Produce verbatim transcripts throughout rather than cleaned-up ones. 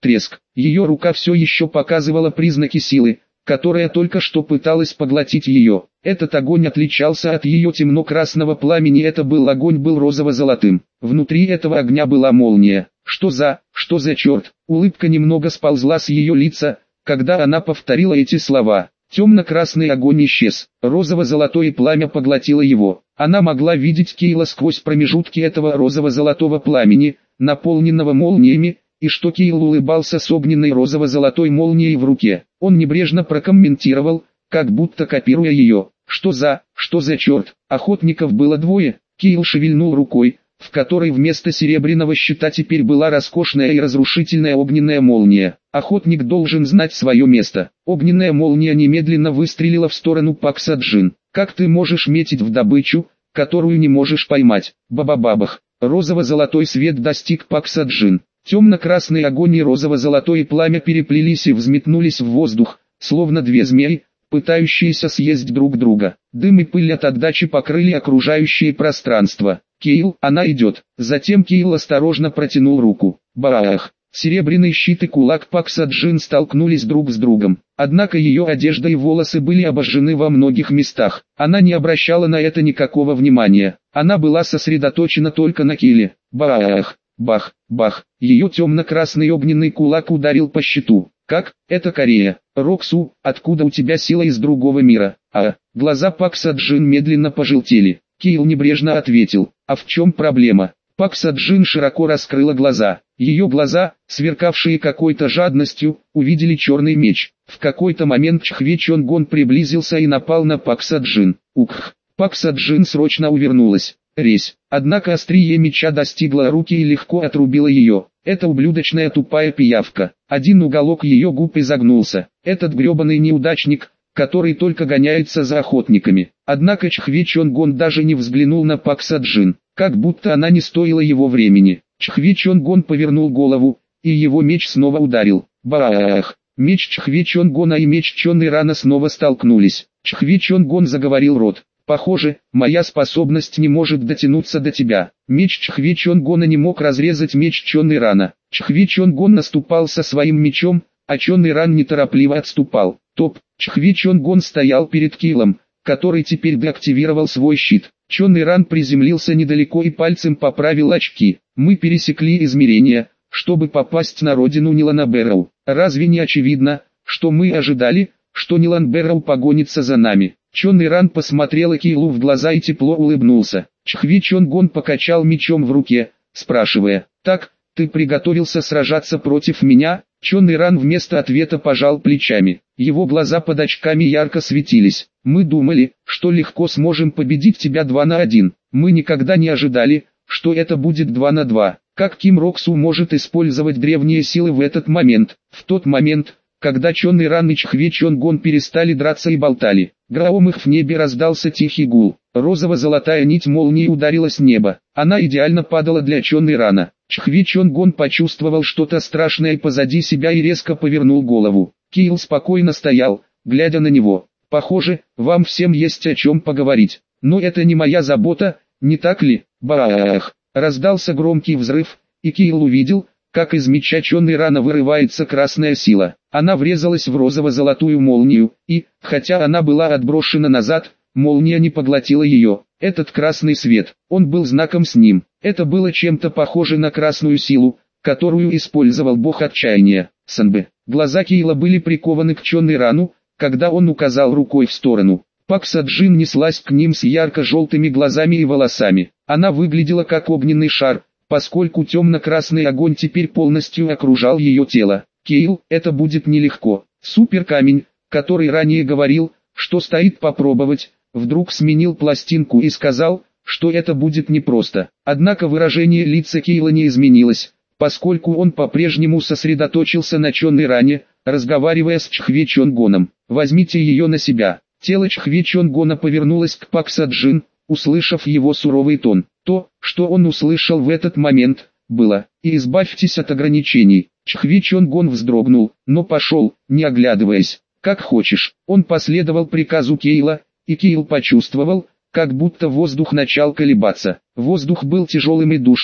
треск. Ее рука все еще показывала признаки силы, которая только что пыталась поглотить ее. Этот огонь отличался от ее темно-красного пламени, это был огонь был розово-золотым. Внутри этого огня была молния. Что за, что за черт? Улыбка немного сползла с ее лица, когда она повторила эти слова. Темно-красный огонь исчез, розово-золотое пламя поглотило его. Она могла видеть Кейла сквозь промежутки этого розово-золотого пламени, наполненного молниями, и что Кейл улыбался с огненной розово-золотой молнией в руке. Он небрежно прокомментировал, как будто копируя ее. Что за, что за черт? Охотников было двое. Кейл шевельнул рукой, в которой вместо серебряного щита теперь была роскошная и разрушительная огненная молния. Охотник должен знать свое место. Огненная молния немедленно выстрелила в сторону Паксаджин. Как ты можешь метить в добычу, которую не можешь поймать? Баба-бабах. Розово-золотой свет достиг Паксаджин. Темно-красный огонь и розово-золотое пламя переплелись и взметнулись в воздух, словно две змеи, пытающиеся съесть друг друга. Дым и пыль от отдачи покрыли окружающее пространство. Кейл, она идет. Затем Кейл осторожно протянул руку. Баах! Серебряный щит и кулак Паксаджин столкнулись друг с другом. Однако ее одежда и волосы были обожжены во многих местах. Она не обращала на это никакого внимания. Она была сосредоточена только на Кейле. Баах! Бах! Бах! Ее темно-красный огненный кулак ударил по щиту. Как? Это Корея. Роксу, откуда у тебя сила из другого мира? А, глаза Паксаджин медленно пожелтели. Кейл небрежно ответил. А в чем проблема? Паксаджин широко раскрыла глаза. Ее глаза, сверкавшие какой-то жадностью, увидели черный меч. В какой-то момент Чхве Чонгон приблизился и напал на Паксаджин. Ух! Паксаджин срочно увернулась. Резь. Однако острие меча достигло руки и легко отрубило ее. Это ублюдочная тупая пиявка. Один уголок ее губ изогнулся. Этот гребаный неудачник, который только гоняется за охотниками. Однако Чхве Чонгон даже не взглянул на Паксаджин, как будто она не стоила его времени. Чхве Чонгон повернул голову, и его меч снова ударил. Баах! Меч Чхве Чонгона и меч Чонны Рана снова столкнулись. Чхве Чонгон заговорил рот. Похоже, моя способность не может дотянуться до тебя. Меч Чхве Чонгона не мог разрезать меч Чонны Рана. Чхве Чонгон наступал со своим мечом, а Чонны Ран неторопливо отступал. Топ. Чхве Чонгон стоял перед Кейлом, который теперь деактивировал свой щит. Чонны Ран приземлился недалеко и пальцем поправил очки. Мы пересекли измерения, чтобы попасть на родину Нилана Бэрроу. Разве не очевидно, что мы ожидали, что Нилан Бэрроу погонится за нами? Чонны Ран посмотрел Кейлу в глаза и тепло улыбнулся. Чхве Чонгон покачал мечом в руке, спрашивая, «Так, ты приготовился сражаться против меня?» Чонны Ран вместо ответа пожал плечами. Его глаза под очками ярко светились. «Мы думали, что легко сможем победить тебя два на один. Мы никогда не ожидали, что это будет два на два. Как Ким Роксу может использовать древние силы в этот момент?» В тот момент, когда Чонны Ран и Чхве Чонгон перестали драться и болтали, громом их в небе раздался тихий гул. Розово-золотая нить молнии ударила с неба. Она идеально падала для Чонны Рана. Чхве Чонгон почувствовал что-то страшное позади себя и резко повернул голову. Кейл спокойно стоял, глядя на него. «Похоже, вам всем есть о чем поговорить. Но это не моя забота, не так ли?» Баах! Раздался громкий взрыв, и Кейл увидел, как из меча Чонны Рана вырывается красная сила. Она врезалась в розово-золотую молнию, и, хотя она была отброшена назад, молния не поглотила ее. Этот красный свет, он был знаком с ним. Это было чем-то похоже на красную силу, которую использовал бог отчаяния, Санбэ. Глаза Кейла были прикованы к Чонны Рану, когда он указал рукой в сторону. Паксаджин неслась к ним с ярко-желтыми глазами и волосами. Она выглядела как огненный шар, поскольку темно-красный огонь теперь полностью окружал ее тело. «Кейл, это будет нелегко». Суперкамень, который ранее говорил, что стоит попробовать, вдруг сменил пластинку и сказал, что это будет непросто. Однако выражение лица Кейла не изменилось, поскольку он по-прежнему сосредоточился на Чонны Ране, разговаривая с Чхве Чонгоном. «Возьмите ее на себя». Тело Чхве Чонгона повернулось к Паксаджин, услышав его суровый тон. То, что он услышал в этот момент, было: «И избавьтесь от ограничений». Чхве Чонгон вздрогнул, но пошел, не оглядываясь. «Как хочешь». Он последовал приказу Кейла, и Кейл почувствовал, как будто воздух начал колебаться. Воздух был тяжелым и душным,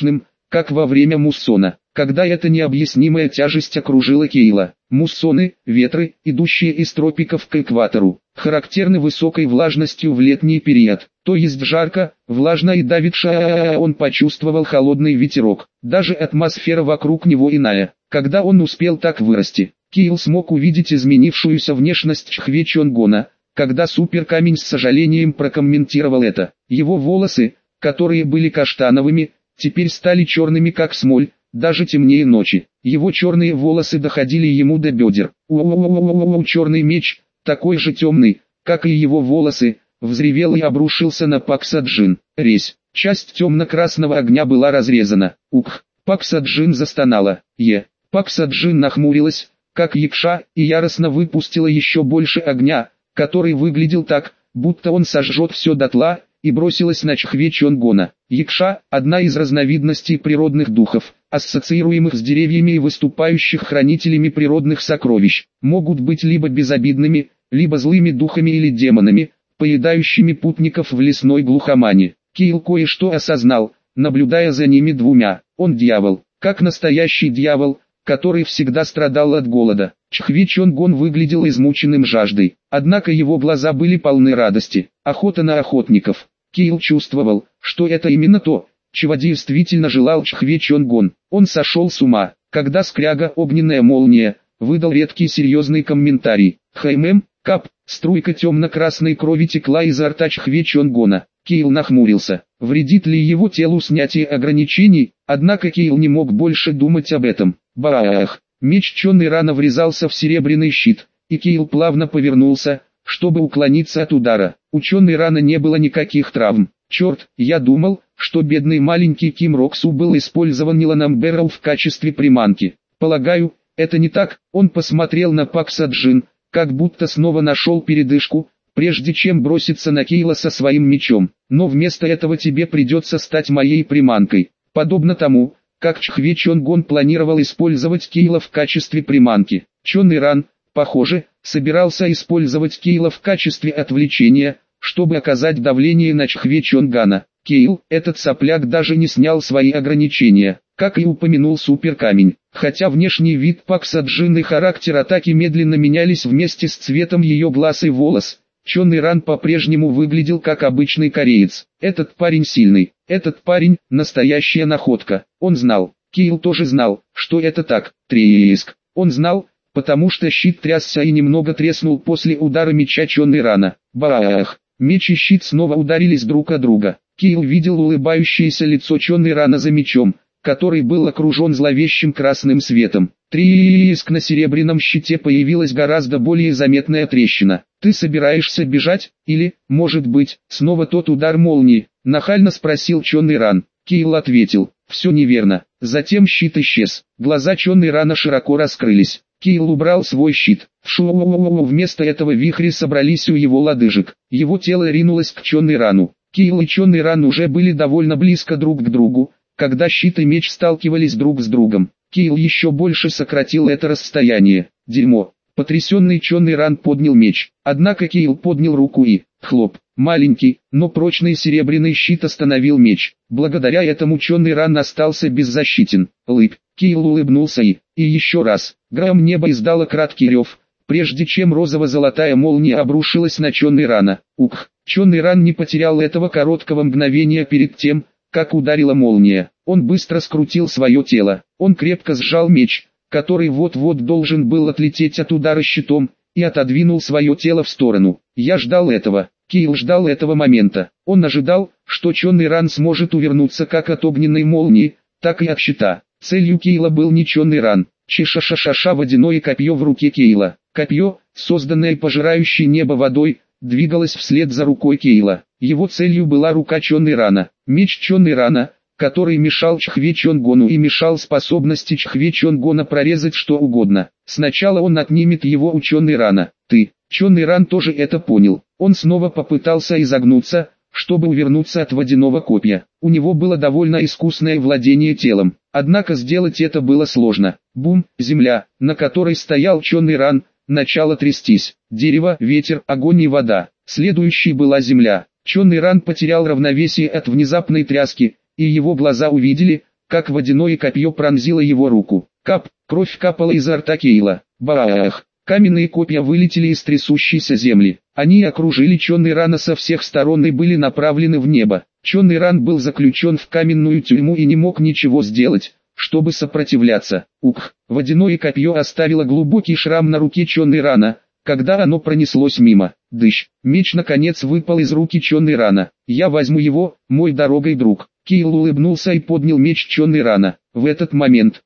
как во время муссона, когда эта необъяснимая тяжесть окружила Кейла. Муссоны, ветры, идущие из тропиков к экватору, характерны высокой влажностью в летний период, то есть жарко, влажно и давит. Он почувствовал холодный ветерок, даже атмосфера вокруг него иная. Когда он успел так вырасти, Кейл смог увидеть изменившуюся внешность Чхве-Чонгона, когда суперкамень с сожалением прокомментировал это. Его волосы, которые были каштановыми, теперь стали черными как смоль, даже темнее ночи. Его черные волосы доходили ему до бедер. У-у-у-у-у-у, черный меч, такой же темный, как и его волосы, взревел и обрушился на Паксаджин. Резь. Часть темно-красного огня была разрезана. Ух! Паксаджин застонала. Е. Паксаджин нахмурилась, как якша, и яростно выпустила еще больше огня, который выглядел так, будто он сожжет все дотла, и бросилась на Чхве-Чонгона. Якша – одна из разновидностей природных духов, ассоциируемых с деревьями и выступающих хранителями природных сокровищ, могут быть либо безобидными, либо злыми духами или демонами, поедающими путников в лесной глухомане. Кейл кое-что осознал, наблюдая за ними двумя. Он дьявол, как настоящий дьявол, который всегда страдал от голода. Чхве-Чонгон выглядел измученным жаждой, однако его глаза были полны радости. Охота на охотников. Кейл чувствовал, что это именно то, чего действительно желал Чхве-Чонгон. Он сошел с ума, когда скряга огненная молния выдал редкий серьезный комментарий. Хаймем, кап, струйка темно-красной крови текла изо рта Чхве-Чонгона. Кейл нахмурился. Вредит ли его телу снятие ограничений? Однако Кейл не мог больше думать об этом. Баах! Меч Чонны рано врезался в серебряный щит, и Кейл плавно повернулся, чтобы уклониться от удара. У Чонны рана не было никаких травм. Черт, я думал, что бедный маленький Ким Роксу был использован Ниланом Бэрроу в качестве приманки. Полагаю, это не так. Он посмотрел на Паксаджин, как будто снова нашел передышку, прежде чем броситься на Кейла со своим мечом. Но вместо этого тебе придется стать моей приманкой. Подобно тому, как Чхве-Чонгон планировал использовать Кейла в качестве приманки. Чон Иран, похоже, собирался использовать Кейла в качестве отвлечения, чтобы оказать давление на Чхве-Чонгана. Кейл, этот сопляк, даже не снял свои ограничения, как и упомянул суперкамень. Хотя внешний вид Паксаджин и характер атаки медленно менялись вместе с цветом ее глаз и волос, Чон Иран по-прежнему выглядел как обычный кореец. Этот парень сильный, этот парень – настоящая находка. Он знал, Кейл тоже знал, что это так. Треск. Он знал, потому что щит трясся и немного треснул после удара меча Чон Ирана. Баах! Меч и щит снова ударились друг о друга. Кейл видел улыбающееся лицо Чон Ирана за мечом, который был окружен зловещим красным светом. Треск. На серебряном щите появилась гораздо более заметная трещина. «Ты собираешься бежать, или, может быть, снова тот удар молнии?» – нахально спросил Чон Иран. Кейл ответил: «Все неверно». Затем щит исчез. Глаза Чон Ирана широко раскрылись. Кейл убрал свой щит. Шу. Вместо этого вихри собрались у его лодыжек. Его тело ринулось к Чон Ирану. Кейл и Чон Иран уже были довольно близко друг к другу, когда щит и меч сталкивались друг с другом. Кейл еще больше сократил это расстояние. Дерьмо. Потрясенный Чон Иран поднял меч. Однако Кейл поднял руку и, хлоп, маленький, но прочный серебряный щит остановил меч. Благодаря этому Чон Иран остался беззащитен. Лыб. Кейл улыбнулся и, и еще раз. Гром неба издало краткий рев, прежде чем розово-золотая молния обрушилась на Чон Ирана. Ух! Чон Иран не потерял этого короткого мгновения перед тем, как ударила молния. Он быстро скрутил свое тело. Он крепко сжал меч, который вот-вот должен был отлететь от удара щитом, и отодвинул свое тело в сторону. Я ждал этого. Кейл ждал этого момента. Он ожидал, что Чон Иран сможет увернуться как от огненной молнии, так и от щита. Целью Кейла был не Чон Иран. Чи-ша-ша-ша-ша водяное копье в руке Кейла. Копье, созданное пожирающей небо водой, двигалось вслед за рукой Кейла. Его целью была рука Чон Ирана. Меч Чон Ирана, который мешал Чхве-Чонгону и мешал способности Чхве-Чонгона прорезать что угодно. Сначала он отнимет его у Чон Ирана. Ты. Чон Иран тоже это понял. Он снова попытался изогнуться, чтобы увернуться от водяного копья. У него было довольно искусное владение телом. Однако сделать это было сложно. Бум, земля, на которой стоял Чон Иран, начала трястись. Дерево, ветер, огонь и вода. Следующей была земля. Чон Иран потерял равновесие от внезапной тряски, и его глаза увидели, как водяное копье пронзило его руку. Кап, кровь капала изо рта Кейла. Баах! Каменные копья вылетели из трясущейся земли. Они окружили Чонный Рана со всех сторон и были направлены в небо. Чонный Ран был заключен в каменную тюрьму и не мог ничего сделать, чтобы сопротивляться. Ух! Водяное копье оставило глубокий шрам на руке Чонный Рана, когда оно пронеслось мимо. Дыщ! Меч наконец выпал из руки Чонный Рана. «Я возьму его, мой дорогой друг». Кейл улыбнулся и поднял меч Чонный Рана. В этот момент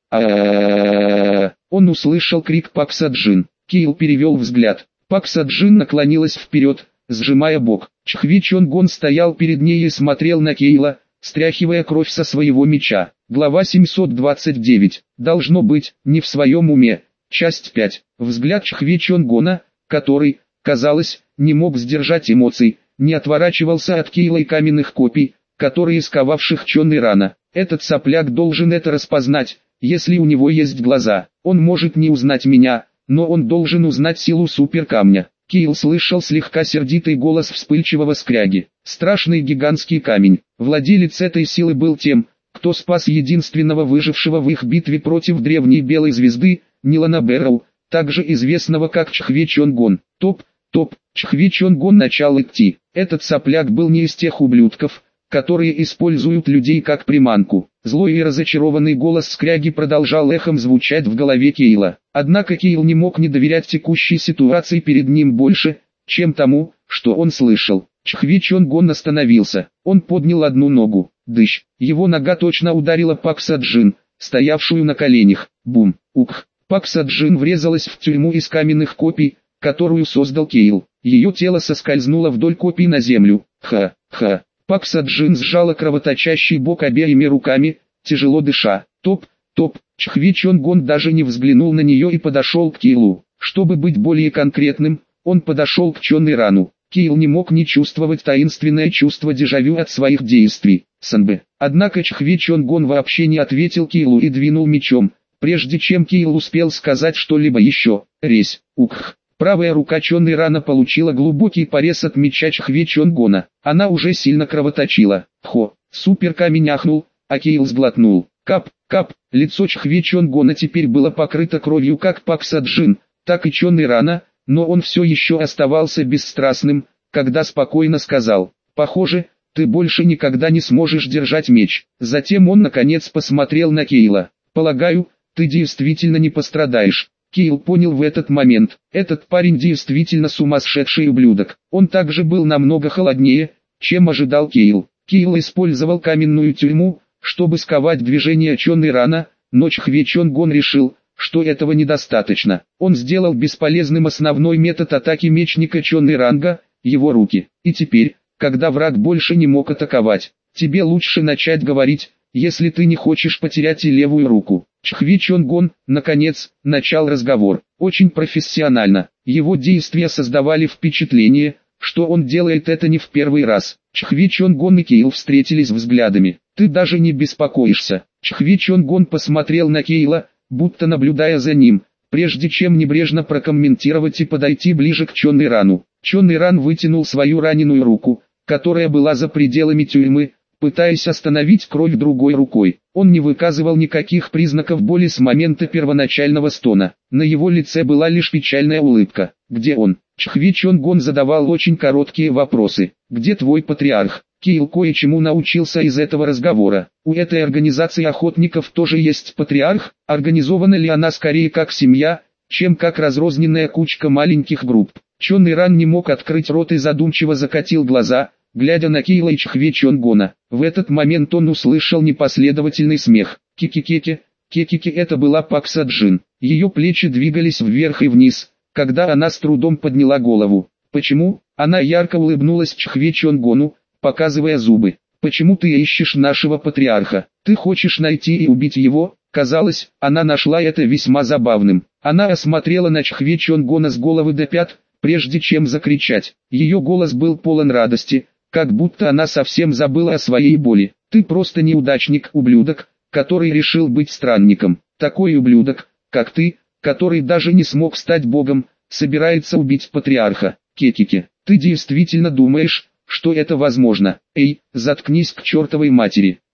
а он услышал крик Пак Саджин. Кейл перевел взгляд. Пак Саджин наклонилась вперед, сжимая бок. Чхви Чонгон стоял перед ней и смотрел на Кейла, стряхивая кровь со своего меча. Глава семьсот двадцать девять. Должно быть, не в своем уме. Часть пять. Взгляд Чхви Чонгона, который, казалось, не мог сдержать эмоций, не отворачивался от Кейла и каменных копий, которые сковавших Чонный Рана. Этот сопляк должен это распознать, если у него есть глаза. Он может не узнать меня, но он должен узнать силу суперкамня. Кейл слышал слегка сердитый голос вспыльчивого скряги. Страшный гигантский камень. Владелец этой силы был тем, кто спас единственного выжившего в их битве против древней белой звезды, Нилана Бэрроу, также известного как Чхве Чонгон. Топ, топ, Чхве Чонгон начал идти. Этот сопляк был не из тех ублюдков, которые используют людей как приманку. Злой и разочарованный голос скряги продолжал эхом звучать в голове Кейла. Однако Кейл не мог не доверять текущей ситуации перед ним больше, чем тому, что он слышал. Чхви Чонгон остановился. Он поднял одну ногу. Дыщ. Его нога точно ударила Пак Саджин, стоявшую на коленях. Бум. Ух. Пак Саджин врезалась в тюрьму из каменных копий, которую создал Кейл. Ее тело соскользнуло вдоль копий на землю. Ха-ха. Пак Саджин сжала кровоточащий бок обеими руками, тяжело дыша. Топ, топ. Чхви Чонгон даже не взглянул на нее и подошел к Кейлу. Чтобы быть более конкретным, он подошел к Чонный Рану. Кейл не мог не чувствовать таинственное чувство дежавю от своих действий. Санбэ. Однако Чхви Чонгон вообще не ответил Кейлу и двинул мечом, прежде чем Кейл успел сказать что-либо еще. Резь. Ух. Правая рука Чонный Рана получила глубокий порез от меча Чхве Чонгона. Она уже сильно кровоточила. Хо. Суперкамень ахнул, а Кейл сглотнул. Кап, кап. Лицо Чхве Чонгона теперь было покрыто кровью как Пак Саджин, так и Чонный Рана, но он все еще оставался бесстрастным, когда спокойно сказал: «Похоже, ты больше никогда не сможешь держать меч». Затем он наконец посмотрел на Кейла. «Полагаю, ты действительно не пострадаешь». Кейл понял в этот момент, этот парень действительно сумасшедший ублюдок. Он также был намного холоднее, чем ожидал Кейл. Кейл использовал каменную тюрьму, чтобы сковать движение Чонный Рана, но Чхве Чонгон решил, что этого недостаточно. Он сделал бесполезным основной метод атаки мечника Чонный Ранга, его руки. И теперь, когда враг больше не мог атаковать, тебе лучше начать говорить, если ты не хочешь потерять и левую руку. Чхви Чонгон, наконец, начал разговор. Очень профессионально. Его действия создавали впечатление, что он делает это не в первый раз. Чхви Чонгон и Кейл встретились взглядами. «Ты даже не беспокоишься». Чхви Чонгон посмотрел на Кейла, будто наблюдая за ним, прежде чем небрежно прокомментировать и подойти ближе к Чонный Рану. Чонный Ран вытянул свою раненую руку, которая была за пределами тюрьмы, пытаясь остановить кровь другой рукой. Он не выказывал никаких признаков боли с момента первоначального стона. На его лице была лишь печальная улыбка. «Где он?» Чхви Чонгон задавал очень короткие вопросы. «Где твой патриарх?» Кейл кое-чему научился из этого разговора. У этой организации охотников тоже есть патриарх, организована ли она скорее как семья, чем как разрозненная кучка маленьких групп. Чонный Ран не мог открыть рот и задумчиво закатил глаза, глядя на Кейла и Чхве Чонгона. В этот момент он услышал непоследовательный смех. Ки-ки-ки-ки, ки-ки-ки, это была Пак Саджин. Ее плечи двигались вверх и вниз, когда она с трудом подняла голову. «Почему?» Она ярко улыбнулась Чхве Чонгону, показывая зубы. «Почему ты ищешь нашего патриарха? Ты хочешь найти и убить его?» Казалось, она нашла это весьма забавным. Она осмотрела на Чхве Чонгона с головы до пят, прежде чем закричать. Ее голос был полон радости, как будто она совсем забыла о своей боли. «Ты просто неудачник, ублюдок, который решил быть странником. Такой ублюдок, как ты, который даже не смог стать богом, собирается убить патриарха. Кекики, ты действительно думаешь, что это возможно? Эй, заткнись к чертовой матери».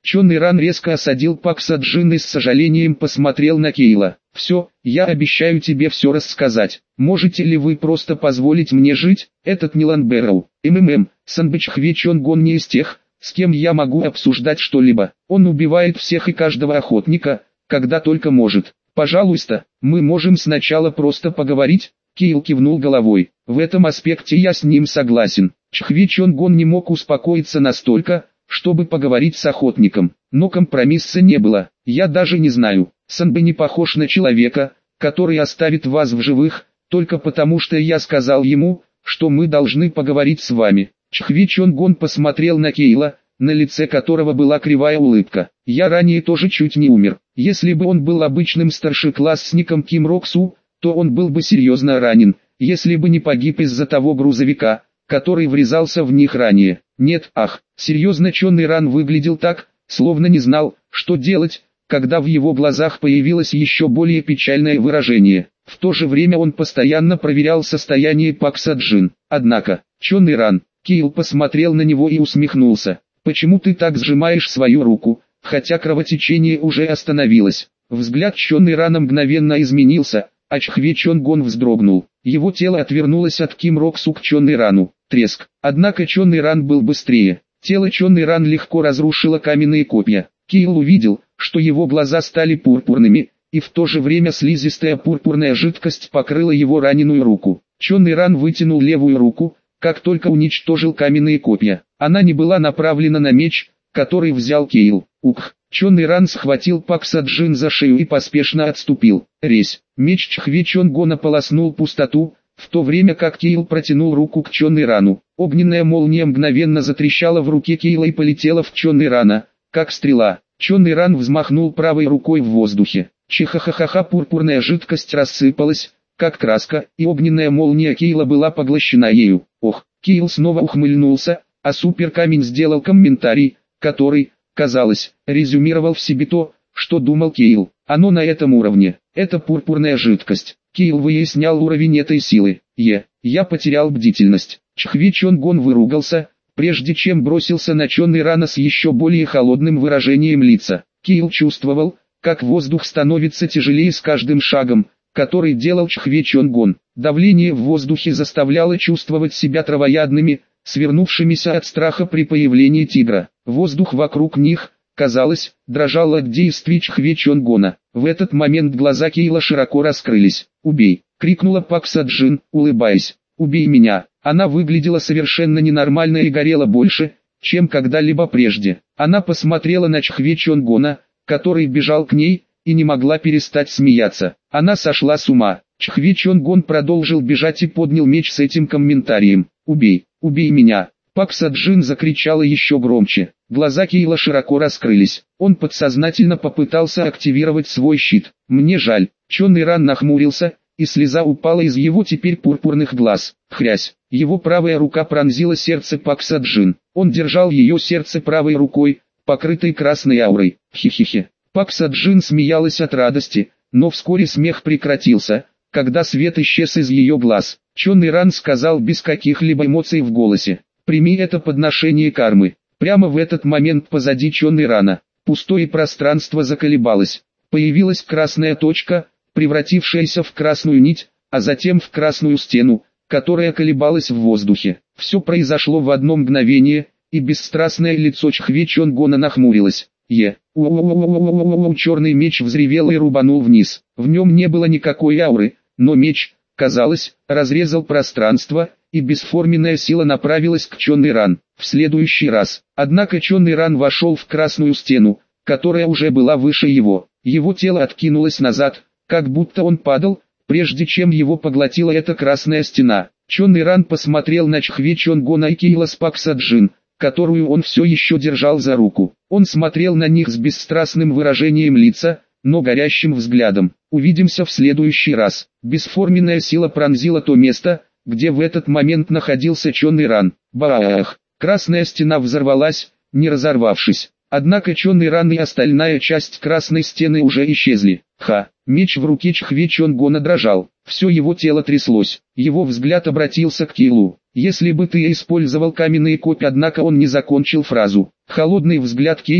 Чонный Ран резко осадил Пак Саджин и с сожалением посмотрел на Кейла. «Все, я обещаю тебе все рассказать. Можете ли вы просто позволить мне жить?» Этот Нилан Бэрроу, МММ, Санбэчхве Чонгон не из тех, с кем я могу обсуждать что-либо. Он убивает всех и каждого охотника, когда только может. Пожалуйста, мы можем сначала просто поговорить?» Кейл кивнул головой. «В этом аспекте я с ним согласен». Чхве Чонгон не мог успокоиться настолько, чтобы поговорить с охотником, но компромисса не было. «Я даже не знаю, Санбэ не похож на человека, который оставит вас в живых, только потому что я сказал ему, что мы должны поговорить с вами». Чхве Чонгон посмотрел на Кейла, на лице которого была кривая улыбка. «Я ранее тоже чуть не умер. Если бы он был обычным старшеклассником Ким Роксу, то он был бы серьезно ранен, если бы не погиб из-за того грузовика, который врезался в них ранее. Нет, ах, серьезно, Чонный Ран выглядел так, словно не знал, что делать, когда в его глазах появилось еще более печальное выражение. В то же время он постоянно проверял состояние Пак Саджин. Однако, Чонный Ран, Кейл посмотрел на него и усмехнулся. «Почему ты так сжимаешь свою руку, хотя кровотечение уже остановилось?» Взгляд Чонный Рана мгновенно изменился, а Чхве Чонгон вздрогнул. Его тело отвернулось от Ким Роксу к Чонный Рану. Треск. Однако Чонный Ран был быстрее. Тело Чонный Ран легко разрушило каменные копья. Кейл увидел, что его глаза стали пурпурными, и в то же время слизистая пурпурная жидкость покрыла его раненую руку. Чонный Ран вытянул левую руку, как только уничтожил каменные копья. Она не была направлена на меч, который взял Кейл. Ух! Чонный Ран схватил Пак Саджин за шею и поспешно отступил. Резь. Меч Чхве Чонгона полоснул пустоту, в то время как Кейл протянул руку к Чонный Рану. Огненная молния мгновенно затрещала в руке Кейла и полетела в Чонный Рана, как стрела. Чонный Ран взмахнул правой рукой в воздухе. Чихахахаха, пурпурная жидкость рассыпалась, как краска, и огненная молния Кейла была поглощена ею. Ох, Кейл снова ухмыльнулся, а суперкамень сделал комментарий, который, казалось, резюмировал в себе то, что думал Кейл. Оно на этом уровне. Это пурпурная жидкость. Кейл выяснял уровень этой силы. Е. Я потерял бдительность. Чхве Чонгон выругался, прежде чем бросился на Чонный Рана с еще более холодным выражением лица. Кейл чувствовал, как воздух становится тяжелее с каждым шагом, который делал Чхве Чонгон. Давление в воздухе заставляло чувствовать себя травоядными, свернувшимися от страха при появлении тигра. Воздух вокруг них, казалось, дрожал от действий Чхве Чонгона. В этот момент глаза Кейла широко раскрылись. «Убей!» — крикнула Пак Саджин, улыбаясь. «Убей меня!» Она выглядела совершенно ненормально и горела больше, чем когда-либо прежде. Она посмотрела на Чхве Чонгона, который бежал к ней, и не могла перестать смеяться. Она сошла с ума. Чхве Чонгон продолжил бежать и поднял меч с этим комментарием. «Убей! Убей меня!» Пак Саджин закричала еще громче. Глаза Кейла широко раскрылись. Он подсознательно попытался активировать свой щит. «Мне жаль». Чонный Ран нахмурился, и слеза упала из его теперь пурпурных глаз. Хрясь. Его правая рука пронзила сердце Пак Саджин. Он держал ее сердце правой рукой, покрытой красной аурой. Хи-хи-хи. Пак Саджин смеялась от радости, но вскоре смех прекратился, когда свет исчез из ее глаз. Чонный Ран сказал без каких-либо эмоций в голосе: «Прими это подношение кармы». Прямо в этот момент позади Чонный Рана пустое пространство заколебалось. Появилась красная точка, превратившаяся в красную нить, а затем в красную стену, которая колебалась в воздухе. Все произошло в одно мгновение, и бесстрастное лицо Чхве Чонгона нахмурилось. Е. У-у-у-у-у-у-у-у-у. Черный меч взревел и рубанул вниз. В нем не было никакой ауры, но меч, казалось, разрезал пространство, и бесформенная сила направилась к Чонный Ран. В следующий раз, однако, Чонный Ран вошел в красную стену, которая уже была выше его. Его тело откинулось назад, как будто он падал, прежде чем его поглотила эта красная стена. Чонный Ран посмотрел на Чхве Чонгона и Кейла с Пак Саджин, которую он все еще держал за руку. Он смотрел на них с бесстрастным выражением лица, но горящим взглядом. «Увидимся в следующий раз». Бесформенная сила пронзила то место, где в этот момент находился Чонный Ран. Баах! Красная стена взорвалась, не разорвавшись. Однако Чонный Ран и остальная часть красной стены уже исчезли. Ха! Меч в руке Чхве Чонгона дрожал. Все его тело тряслось. Его взгляд обратился к Кейлу. «Если бы ты использовал каменные копья», однако он не закончил фразу. Холодный взгляд Кейла,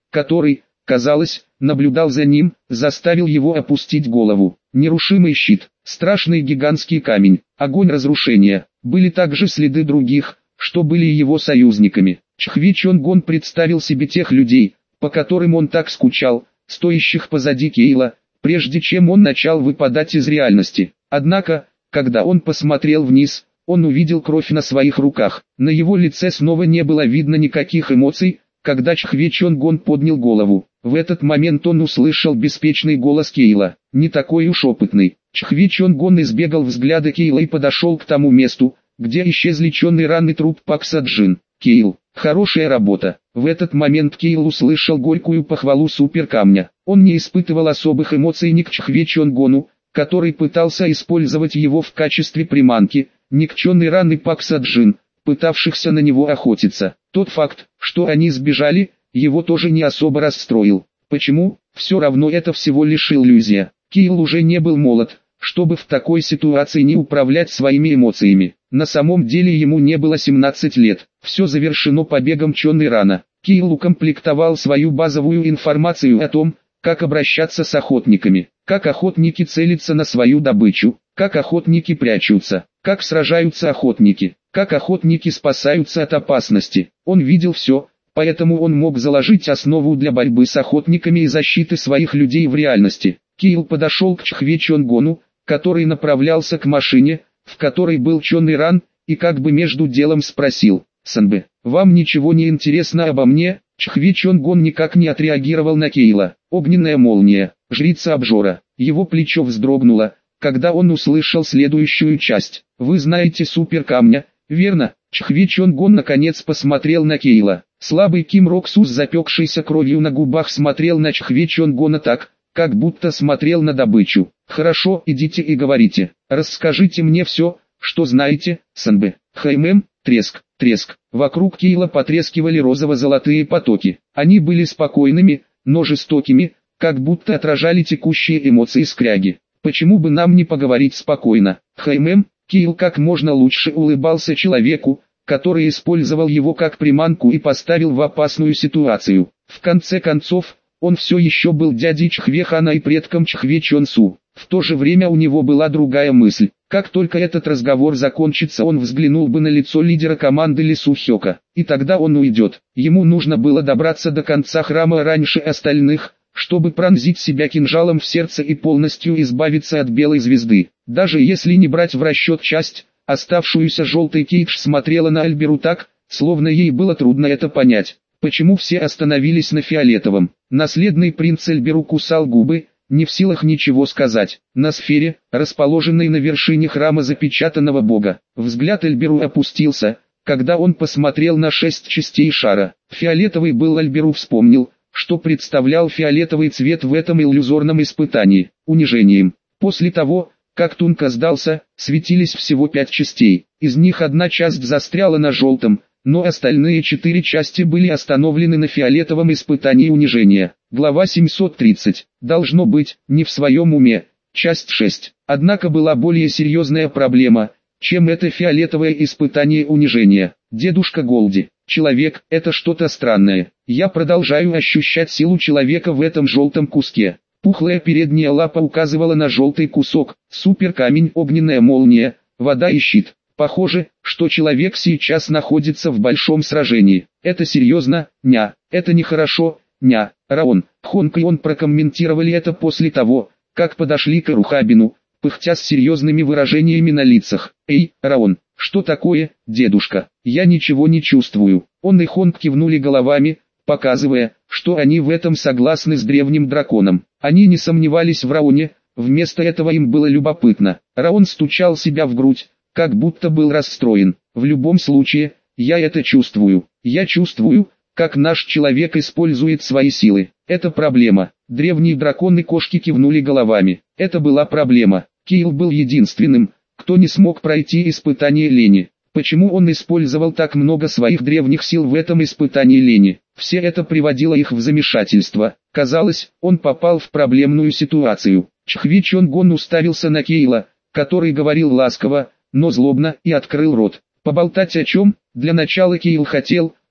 который, казалось, наблюдал за ним, заставил его опустить голову. Нерушимый щит, страшный гигантский камень, огонь разрушения. Были также следы других, что были его союзниками. Чхве Чонгон представил себе тех людей, по которым он так скучал, стоящих позади Кейла, прежде чем он начал выпадать из реальности. Однако, когда он посмотрел вниз, он увидел кровь на своих руках. На его лице снова не было видно никаких эмоций, когда Чхве Чонгон поднял голову. В этот момент он услышал беспечный голос Кейла, не такой уж опытный. Чхве Чонгон избегал взгляда Кейла и подошел к тому месту, где исчезли черный ранный труп Пак Саджин. Кейл, хорошая работа. В этот момент Кейл услышал горькую похвалу суперкамня. Он не испытывал особых эмоций ни к Чхве Чонгону, который пытался использовать его в качестве приманки, ни к черной раны Пак Саджин, пытавшихся на него охотиться. Тот факт, что они сбежали, его тоже не особо расстроил. Почему? Все равно это всего лишь иллюзия. Кейл уже не был молод, чтобы в такой ситуации не управлять своими эмоциями. На самом деле ему не было семнадцати лет. Все завершено побегом Чонны Рана. Кейл укомплектовал свою базовую информацию о том, как обращаться с охотниками, как охотники целятся на свою добычу, как охотники прячутся, как сражаются охотники, как охотники спасаются от опасности. Он видел все, поэтому он мог заложить основу для борьбы с охотниками и защиты своих людей в реальности. Кейл подошел к Чхве Чонгону, который направлялся к машине, в которой был Чонный Ран, и как бы между делом спросил: «Санбэ, вам ничего не интересно обо мне?» Чхве Чонгон никак не отреагировал на Кейла. Огненная молния, жрица обжора. Его плечо вздрогнуло, когда он услышал следующую часть. «Вы знаете суперкамня, верно?» Чхве Чонгон наконец посмотрел на Кейла. Слабый Ким Роксу с запекшейся кровью на губах смотрел на Чхве Чонгона так, как будто смотрел на добычу. «Хорошо, идите и говорите. Расскажите мне все, что знаете, Санбэ». Хаймэм, треск, треск. Вокруг Кейла потрескивали розово-золотые потоки. Они были спокойными, но жестокими, как будто отражали текущие эмоции скряги. «Почему бы нам не поговорить спокойно?» Хаймэм, Кейл как можно лучше улыбался человеку, который использовал его как приманку и поставил в опасную ситуацию. В конце концов, он все еще был дядей Чхве Хана и предком Чхве Чонсу. В то же время у него была другая мысль. Как только этот разговор закончится, он взглянул бы на лицо лидера команды Ли Су Хёка, и тогда он уйдет. Ему нужно было добраться до конца храма раньше остальных, чтобы пронзить себя кинжалом в сердце и полностью избавиться от белой звезды. Даже если не брать в расчет часть, оставшуюся желтой, Кейдж смотрела на Альберу так, словно ей было трудно это понять. Почему все остановились на фиолетовом? Наследный принц Альберу кусал губы, не в силах ничего сказать. На сфере, расположенной на вершине храма запечатанного бога, взгляд Альберу опустился, когда он посмотрел на шесть частей шара. Фиолетовый был. Альберу вспомнил, что представлял фиолетовый цвет в этом иллюзорном испытании, унижением. После того, как Тунка сдался, светились всего пять частей. Из них одна часть застряла на желтом, но остальные четыре части были остановлены на фиолетовом испытании унижения. Глава семьсот тридцать. Должно быть, не в своем уме. Часть шесть. Однако была более серьезная проблема, чем это фиолетовое испытание унижения. Дедушка Голди. Человек – это что-то странное. Я продолжаю ощущать силу человека в этом желтом куске. Пухлая передняя лапа указывала на желтый кусок. Суперкамень, огненная молния, вода и щит. Похоже, что человек сейчас находится в большом сражении. Это серьезно, ня, это нехорошо, ня. Раон, Хонг и он прокомментировали это после того, как подошли к Рухабину, пыхтя с серьезными выражениями на лицах. «Эй, Раон, что такое, дедушка? Я ничего не чувствую». Он и Хонг кивнули головами, показывая, что они в этом согласны с древним драконом. Они не сомневались в Раоне, вместо этого им было любопытно. Раон стучал себя в грудь, как будто был расстроен. «В любом случае, я это чувствую. Я чувствую, как наш человек использует свои силы. Это проблема». Древние драконы кошки кивнули головами. Это была проблема. Кейл был единственным, кто не смог пройти испытание лени. Почему он использовал так много своих древних сил в этом испытании лени? Все это приводило их в замешательство. Казалось, он попал в проблемную ситуацию. Чхве Чонгон уставился на Кейла, который говорил ласково, но злобно, и открыл рот. Поболтать о чем? Для начала Кейл хотел,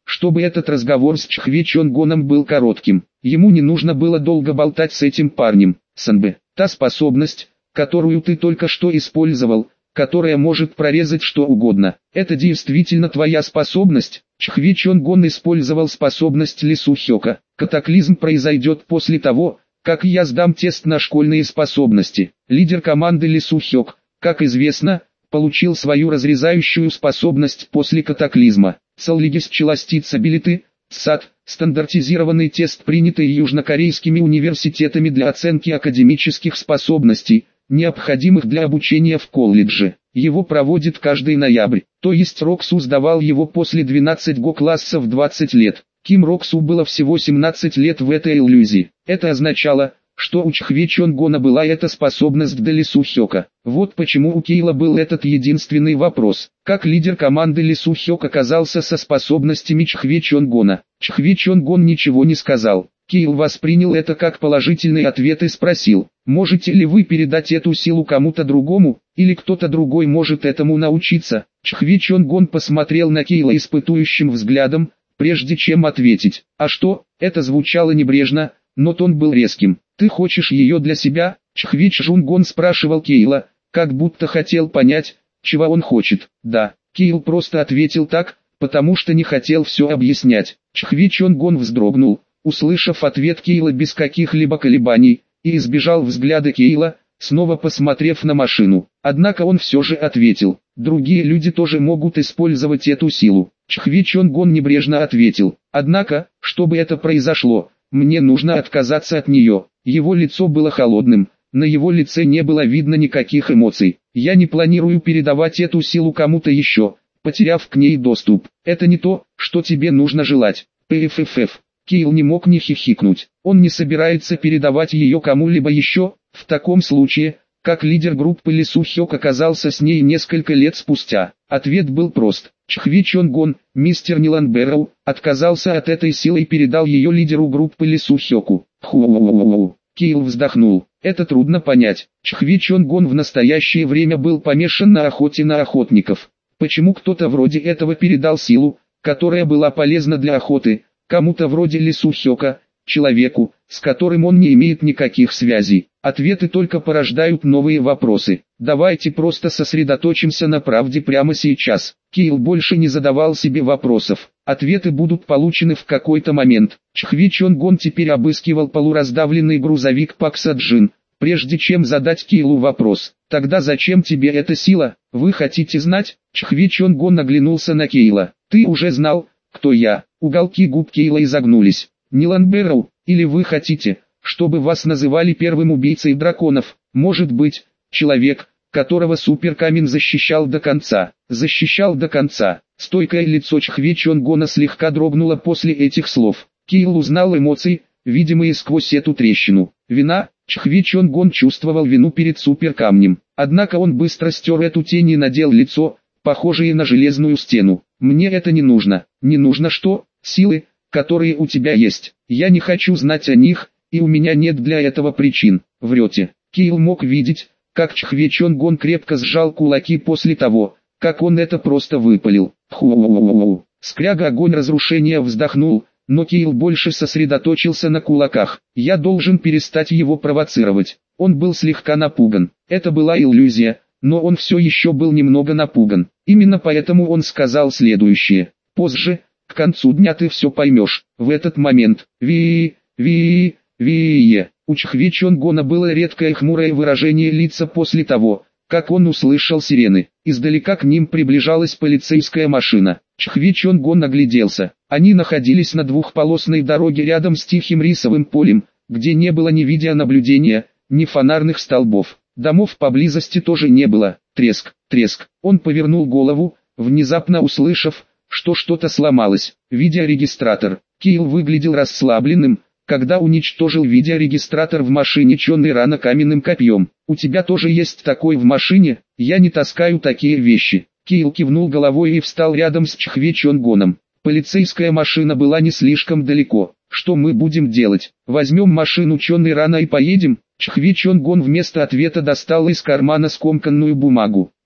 чтобы этот разговор с Чхве Чонгоном был коротким. Ему не нужно было долго болтать с этим парнем. Санбэ, та способность, которую ты только что использовал, которая может прорезать что угодно. Это действительно твоя способность? Чхве Чонгон использовал способность Ли Сухёка. Катаклизм произойдет после того, как я сдам тест на школьные способности. Лидер команды Ли Сухёк, как известно, получил свою разрезающую способность после катаклизма. Целлигисчеластицабилити, САД, стандартизированный тест, принятый южнокорейскими университетами для оценки академических способностей, необходимых для обучения в колледже. Его проводит каждый ноябрь, то есть Роксу сдавал его после двенадцатого класса в двадцать лет. Ким Роксу было всего семнадцать лет в этой иллюзии. Это означало, что у Чхве Чонгона была эта способность для Ли Сухёка. Вот почему у Кейла был этот единственный вопрос. Как лидер команды Ли Сухёк оказался со способностями Чхве Чонгона? Чхве Чонгон ничего не сказал. Кейл воспринял это как положительный ответ и спросил: можете ли вы передать эту силу кому-то другому, или кто-то другой может этому научиться? Чхве Чонгон посмотрел на Кейла испытующим взглядом, прежде чем ответить. А что? Это звучало небрежно, но тон был резким. Ты хочешь ее для себя? Чхве Чонгон спрашивал Кейла, как будто хотел понять, чего он хочет. Да, Кейл просто ответил так, потому что не хотел все объяснять. Чхве Чонгон вздрогнул, услышав ответ Кейла без каких-либо колебаний, и избежал взгляда Кейла, снова посмотрев на машину. Однако он все же ответил: другие люди тоже могут использовать эту силу. Чхве Чонгон небрежно ответил: однако, чтобы это произошло, мне нужно отказаться от нее. Его лицо было холодным, на его лице не было видно никаких эмоций. Я не планирую передавать эту силу кому-то еще, потеряв к ней доступ. Это не то, что тебе нужно желать. ПФФ. Кейл не мог не хихикнуть. Он не собирается передавать ее кому-либо еще. В таком случае, как лидер группы Ли Сухёк оказался с ней несколько лет спустя. Ответ был прост. Чхве Чонгон, мистер Нилан Бэрроу, отказался от этой силы и передал ее лидеру группы Ли Сухёку. Ху-ху-ху-ху. Кейл вздохнул. Это трудно понять. Чхве Чонгон в настоящее время был помешан на охоте на охотников. Почему кто-то вроде этого передал силу, которая была полезна для охоты, кому-то вроде Ли Сухёка, человеку, с которым он не имеет никаких связей? Ответы только порождают новые вопросы. Давайте просто сосредоточимся на правде прямо сейчас. Кейл больше не задавал себе вопросов. Ответы будут получены в какой-то момент. Чхве Чонгон теперь обыскивал полураздавленный грузовик Паксаджин, прежде чем задать Кейлу вопрос. Тогда зачем тебе эта сила? Вы хотите знать? Чхве Чонгон оглянулся на Кейла. Ты уже знал, кто я? Уголки губ Кейла изогнулись. Нилан Бэрроу, или вы хотите, чтобы вас называли первым убийцей драконов? Может быть, человек, которого суперкамень защищал до конца. Защищал до конца. Стойкое лицо Чхве Чонгона слегка дрогнуло после этих слов. Кейл узнал эмоции, видимые сквозь эту трещину. Вина. Чхве Чонгон чувствовал вину перед суперкамнем. Однако он быстро стер эту тень и надел лицо, похожее на железную стену. Мне это не нужно. Не нужно что? Силы, которые у тебя есть. Я не хочу знать о них, и у меня нет для этого причин. Врете. Кейл мог видеть, как Чхве Чонгон крепко сжал кулаки после того, как он это просто выпалил. Ху-ху-ху-ху. Скряга огонь разрушения вздохнул, но Кейл больше сосредоточился на кулаках. Я должен перестать его провоцировать. Он был слегка напуган. Это была иллюзия, но он все еще был немного напуган. Именно поэтому он сказал следующее. Позже, к концу дня ты все поймешь. В этот момент, ви ви ви у Чхве Чонгона было редкое хмурое выражение лица после того, как он услышал сирены. Издалека к ним приближалась полицейская машина. Чхве Чонгон огляделся. Они находились на двухполосной дороге рядом с тихим рисовым полем, где не было ни видеонаблюдения, ни фонарных столбов. Домов поблизости тоже не было. Треск, треск. Он повернул голову, внезапно услышав, что что-то сломалось. Видеорегистратор. Кейл выглядел расслабленным, когда уничтожил видеорегистратор в машине Чонны Рана каменным копьем. У тебя тоже есть такой в машине? Я не таскаю такие вещи. Кейл кивнул головой и встал рядом с Чхве Чонгоном. Полицейская машина была не слишком далеко. Что мы будем делать? Возьмем машину Чонны Рана и поедем? Чхве Чонгон вместо ответа достал из кармана скомканную бумагу.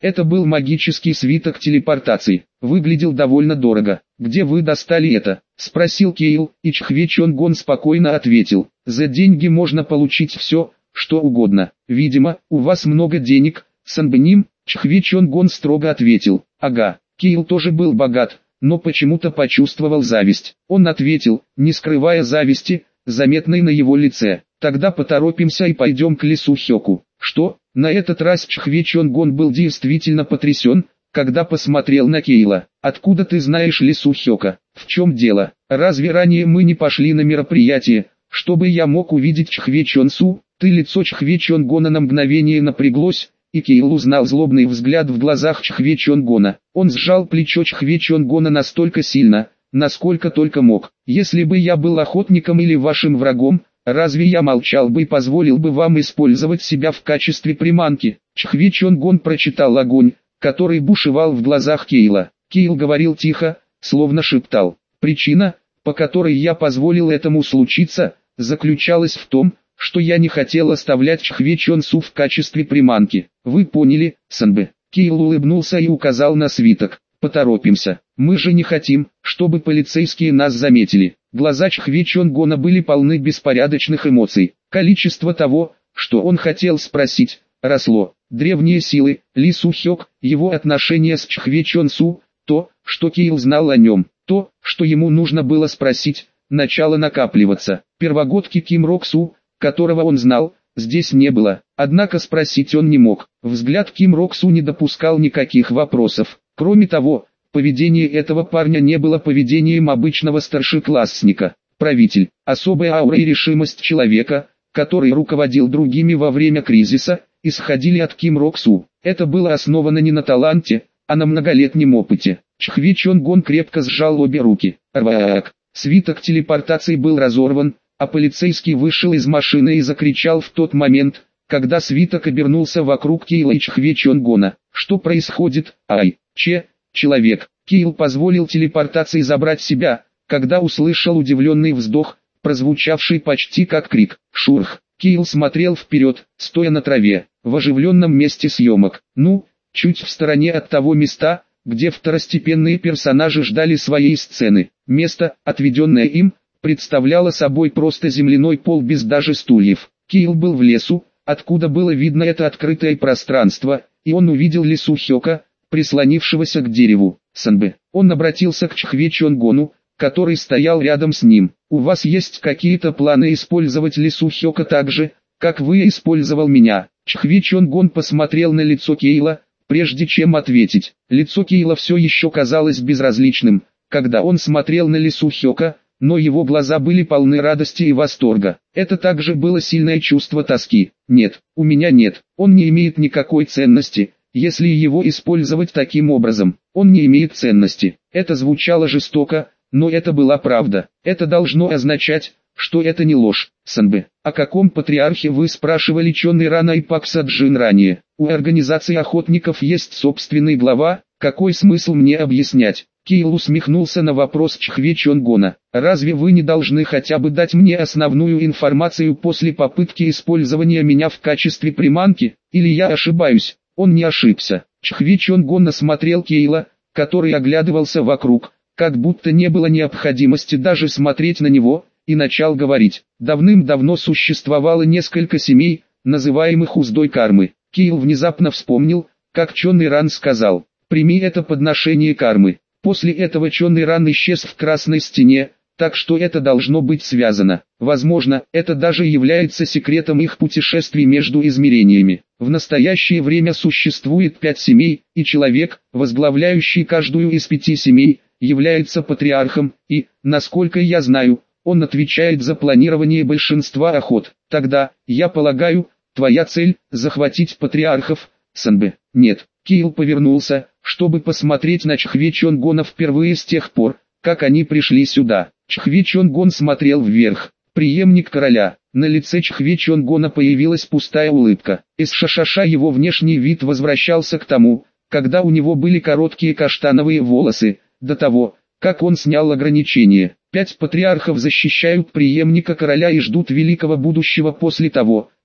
Это был магический свиток телепортации. Выглядел довольно дорого. «Где вы достали это?» – спросил Кейл, и Чхве Чонгон спокойно ответил. «За деньги можно получить все, что угодно. Видимо, у вас много денег, Санбэним». Чхве Чонгон строго ответил. «Ага». Кейл тоже был богат, но почему-то почувствовал зависть. Он ответил, не скрывая зависти, заметной на его лице. «Тогда поторопимся и пойдем к лесу Хёку». «Что?» На этот раз Чхве Чонгон был действительно потрясен, когда посмотрел на Кейла. «Откуда ты знаешь лесу Хёка? В чем дело? Разве ранее мы не пошли на мероприятие, чтобы я мог увидеть Чхве Чонсу?» Ты лицо Чхве Чонгона на мгновение напряглось, и Кейл узнал злобный взгляд в глазах Чхве Чонгона. Он сжал плечо Чхве Чонгона настолько сильно, насколько только мог. «Если бы я был охотником или вашим врагом, разве я молчал бы и позволил бы вам использовать себя в качестве приманки?» Чхве Чонгон прочитал огонь, который бушевал в глазах Кейла. Кейл говорил тихо, словно шептал. «Причина, по которой я позволил этому случиться, заключалась в том, что я не хотел оставлять Чхве Чонсу в качестве приманки. Вы поняли, Санбэ?» Кейл улыбнулся и указал на свиток. «Поторопимся. Мы же не хотим, чтобы полицейские нас заметили». Глаза Чхве Чонгона были полны беспорядочных эмоций. Количество того, что он хотел спросить, росло. Древние силы, Ли Су Хёк, его отношения с Чхве Чонсу, то, что Кейл знал о нем, то, что ему нужно было спросить, начало накапливаться. Первогодки Ким Рок Су, которого он знал, здесь не было. Однако спросить он не мог. Взгляд Ким Рок Су не допускал никаких вопросов. Кроме того, поведение этого парня не было поведением обычного старшеклассника. Правитель, особая аура и решимость человека, который руководил другими во время кризиса, исходили от Ким Рок Су. Это было основано не на таланте, а на многолетнем опыте. Чхве Чонгон крепко сжал обе руки. Рваак. Свиток телепортации был разорван, а полицейский вышел из машины и закричал в тот момент, когда свиток обернулся вокруг Кейла и Чхве Чонгона. «Что происходит? Ай, че, человек!» Кейл позволил телепортации забрать себя, когда услышал удивленный вздох, прозвучавший почти как крик. Шурх. Кейл смотрел вперед, стоя на траве, в оживленном месте съемок. Ну, чуть в стороне от того места, где второстепенные персонажи ждали своей сцены. Место, отведенное им, представляло собой просто земляной пол без даже стульев. Кейл был в лесу, откуда было видно это открытое пространство, и он увидел Ли Су Хёка, прислонившегося к дереву. «Санбэ». Он обратился к Чхве Чонгону, который стоял рядом с ним. «У вас есть какие-то планы использовать Ли Су Хёка так же, как вы использовал меня?» Чхве Чонгон посмотрел на лицо Кейла, прежде чем ответить. Лицо Кейла все еще казалось безразличным, когда он смотрел на Ли Су Хёка, но его глаза были полны радости и восторга. Это также было сильное чувство тоски. «Нет, у меня нет, он не имеет никакой ценности, если его использовать таким образом. Он не имеет ценности». Это звучало жестоко, но это была правда. Это должно означать, что это не ложь. «Санбэ, о каком патриархе вы спрашивали Чонный Рана и Пакса Джин ранее? У организации охотников есть собственный глава, какой смысл мне объяснять?» Кейл усмехнулся на вопрос Чхве Чонгона. «Разве вы не должны хотя бы дать мне основную информацию после попытки использования меня в качестве приманки? Или я ошибаюсь?» Он не ошибся. Чхве Чонгон осмотрел Кейла, который оглядывался вокруг, как будто не было необходимости даже смотреть на него, и начал говорить. Давным-давно существовало несколько семей, называемых уздой кармы. Кейл внезапно вспомнил, как Чонный Ран сказал: «Прими это подношение кармы». После этого Чонный Ран исчез в Красной Стене, так что это должно быть связано. Возможно, это даже является секретом их путешествий между измерениями. В настоящее время существует пять семей, и человек, возглавляющий каждую из пяти семей, является патриархом, и, насколько я знаю, он отвечает за планирование большинства охот. Тогда, я полагаю, твоя цель – захватить патриархов, Санбэ. Нет. Кейл повернулся, чтобы посмотреть на Чхве Чонгона впервые с тех пор, как они пришли сюда. Чхве Чонгон смотрел вверх. Преемник короля. На лице Чхве Чонгона появилась пустая улыбка. Из шашаша его внешний вид возвращался к тому, когда у него были короткие каштановые волосы, до того, как он снял ограничения. Пять патриархов защищают преемника короля и ждут великого будущего после того,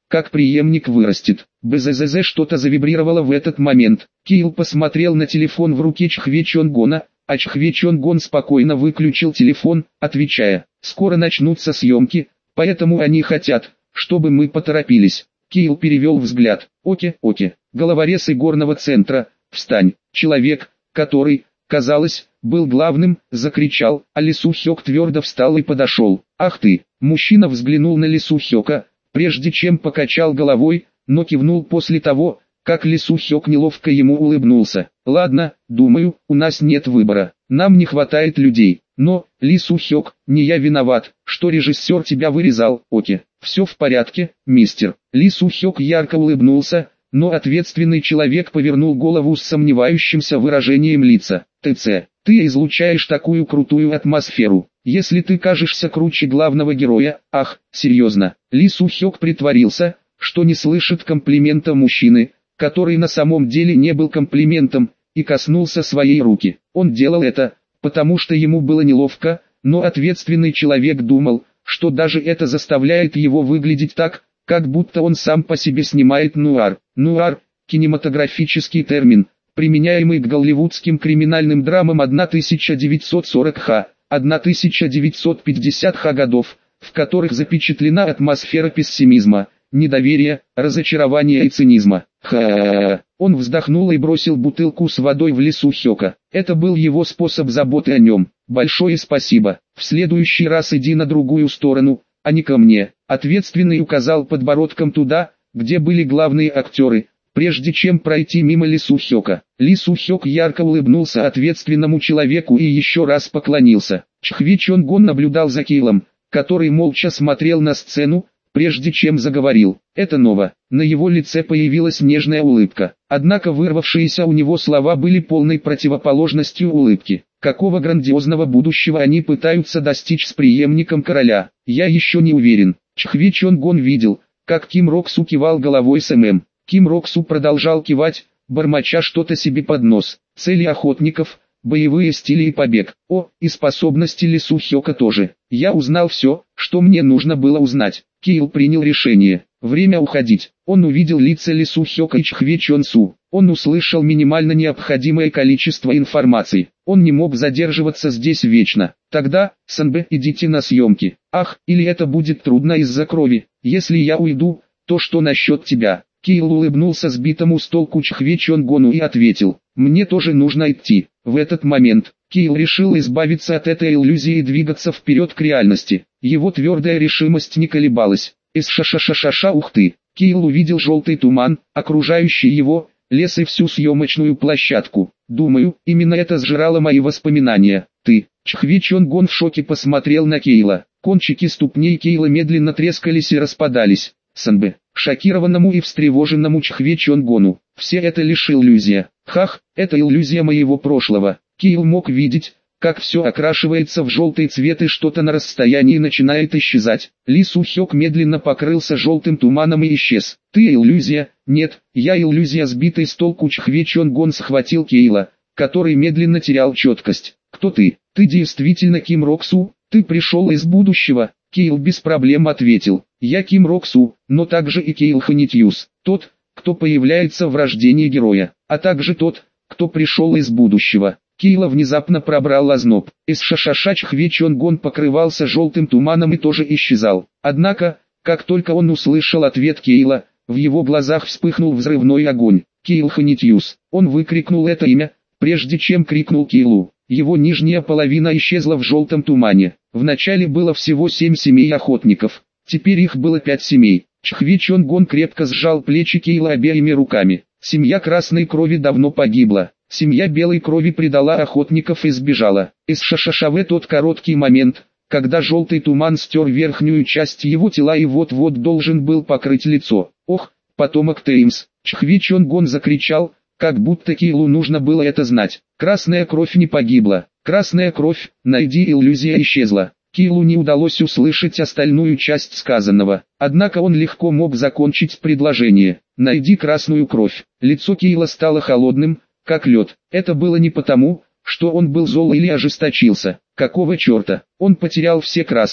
как преемник вырастет. Бззз что-то завибрировало в этот момент. Киил посмотрел на телефон в руке Чхве Чонгона, а Чхве Чонгон спокойно выключил телефон, отвечая: «Скоро начнутся съемки, поэтому они хотят, чтобы мы поторопились». Киил перевел взгляд. «Оке, оке, головорез игорного центра, встань!» Человек, который, казалось, был главным, закричал, а Ли Су-хёк твердо встал и подошел. «Ах ты!» Мужчина взглянул на Ли Су-хёка, прежде чем покачал головой, но кивнул после того, как Ли Су-хёк неловко ему улыбнулся. «Ладно, думаю, у нас нет выбора, нам не хватает людей, но, Ли Су-хёк, не я виноват, что режиссер тебя вырезал, оке». «Все в порядке, мистер». Ли Су-хёк ярко улыбнулся, но ответственный человек повернул голову с сомневающимся выражением лица. «ТЦ, ты излучаешь такую крутую атмосферу. Если ты кажешься круче главного героя, ах, серьезно». Ли Су-хёк притворился, что не слышит комплимента мужчины, который на самом деле не был комплиментом, и коснулся своей руки. Он делал это, потому что ему было неловко, но ответственный человек думал, что даже это заставляет его выглядеть так, как будто он сам по себе снимает нуар. Нуар – кинематографический термин, применяемый к голливудским криминальным драмам тысяча девятьсот сороковых — тысяча девятьсот пятидесятых годов, в которых запечатлена атмосфера пессимизма, недоверия, разочарования и цинизма. Ха! Он вздохнул и бросил бутылку с водой в Ли Су-хёка. Это был его способ заботы о нем. «Большое спасибо. В следующий раз иди на другую сторону, а не ко мне». Ответственный указал подбородком туда, где были главные актеры, прежде чем пройти мимо Ли Су-хёка. Ли Су-хёк ярко улыбнулся ответственному человеку и еще раз поклонился. Чхве Чонгон наблюдал за Киилом, который молча смотрел на сцену, прежде чем заговорил. Это ново. На его лице появилась нежная улыбка. Однако вырвавшиеся у него слова были полной противоположностью улыбки. Какого грандиозного будущего они пытаются достичь с преемником короля? Я еще не уверен. Чхве Чонгон видел, как Ким Рок-су кивал головой с ММ. Ким Рок-су продолжал кивать, бормоча что-то себе под нос. Цели охотников, боевые стили и побег. О, и способности Ли Су-хёка тоже. Я узнал все, что мне нужно было узнать. Киил принял решение. Время уходить. Он увидел лица Ли Су-хёка и Чхве Чон-су. Он услышал минимально необходимое количество информации. Он не мог задерживаться здесь вечно. Тогда, Санбэ, идите на съемки. Ах, или это будет трудно из-за крови. Если я уйду, то что насчет тебя? Киил улыбнулся сбитому с толку Чхве Чонгону и ответил: мне тоже нужно идти. В этот момент, Киил решил избавиться от этой иллюзии и двигаться вперед к реальности. Его твердая решимость не колебалась. Из ша-ша-ша-ша-ша ух ты. Киил увидел желтый туман, окружающий его, лес и всю съемочную площадку. Думаю, именно это сжирало мои воспоминания. Ты. Чхве Чонгон в шоке посмотрел на Киила. Кончики ступней Киила медленно трескались и распадались. Санбэ, шокированному и встревоженному Чхве Чонгону. Все это лишь иллюзия. Хах, это иллюзия моего прошлого. Киил мог видеть, как все окрашивается в желтый цвет и что-то на расстоянии начинает исчезать. Ли Су-хёк медленно покрылся желтым туманом и исчез. Ты иллюзия? Нет, я иллюзия. Сбитый с толку Чхве Чонгон схватил Киила, который медленно терял четкость. Кто ты? Ты действительно Ким Рок-су? Ты пришел из будущего? Киил без проблем ответил. Я Ким Рок-су, но также и Киил Ханитьюс, тот, кто появляется в рождении героя, а также тот, кто пришел из будущего. Киила внезапно пробрал озноб. Из ша-ша-ша Чхве Чонгон покрывался желтым туманом и тоже исчезал. Однако, как только он услышал ответ Киила, в его глазах вспыхнул взрывной огонь. Киил Ханитьюс. Он выкрикнул это имя, прежде чем крикнул Киилу. Его нижняя половина исчезла в желтом тумане. Вначале было всего семь семей охотников, теперь их было пять семей. Чхве Чонгон крепко сжал плечи Киила обеими руками. Семья красной крови давно погибла. Семья белой крови предала охотников и сбежала. Из ша-ша-ша в тот короткий момент, когда желтый туман стер верхнюю часть его тела и вот-вот должен был покрыть лицо. Ох, потомок Теймс! Чхве Чонгон закричал, как будто Киилу нужно было это знать. Красная кровь не погибла. Красная кровь, найди, иллюзия исчезла. Киилу не удалось услышать остальную часть сказанного. Однако он легко мог закончить предложение. Найди красную кровь. Лицо Киила стало холодным, как лед. Это было не потому, что он был зол или ожесточился. Какого черта? Он потерял все краски,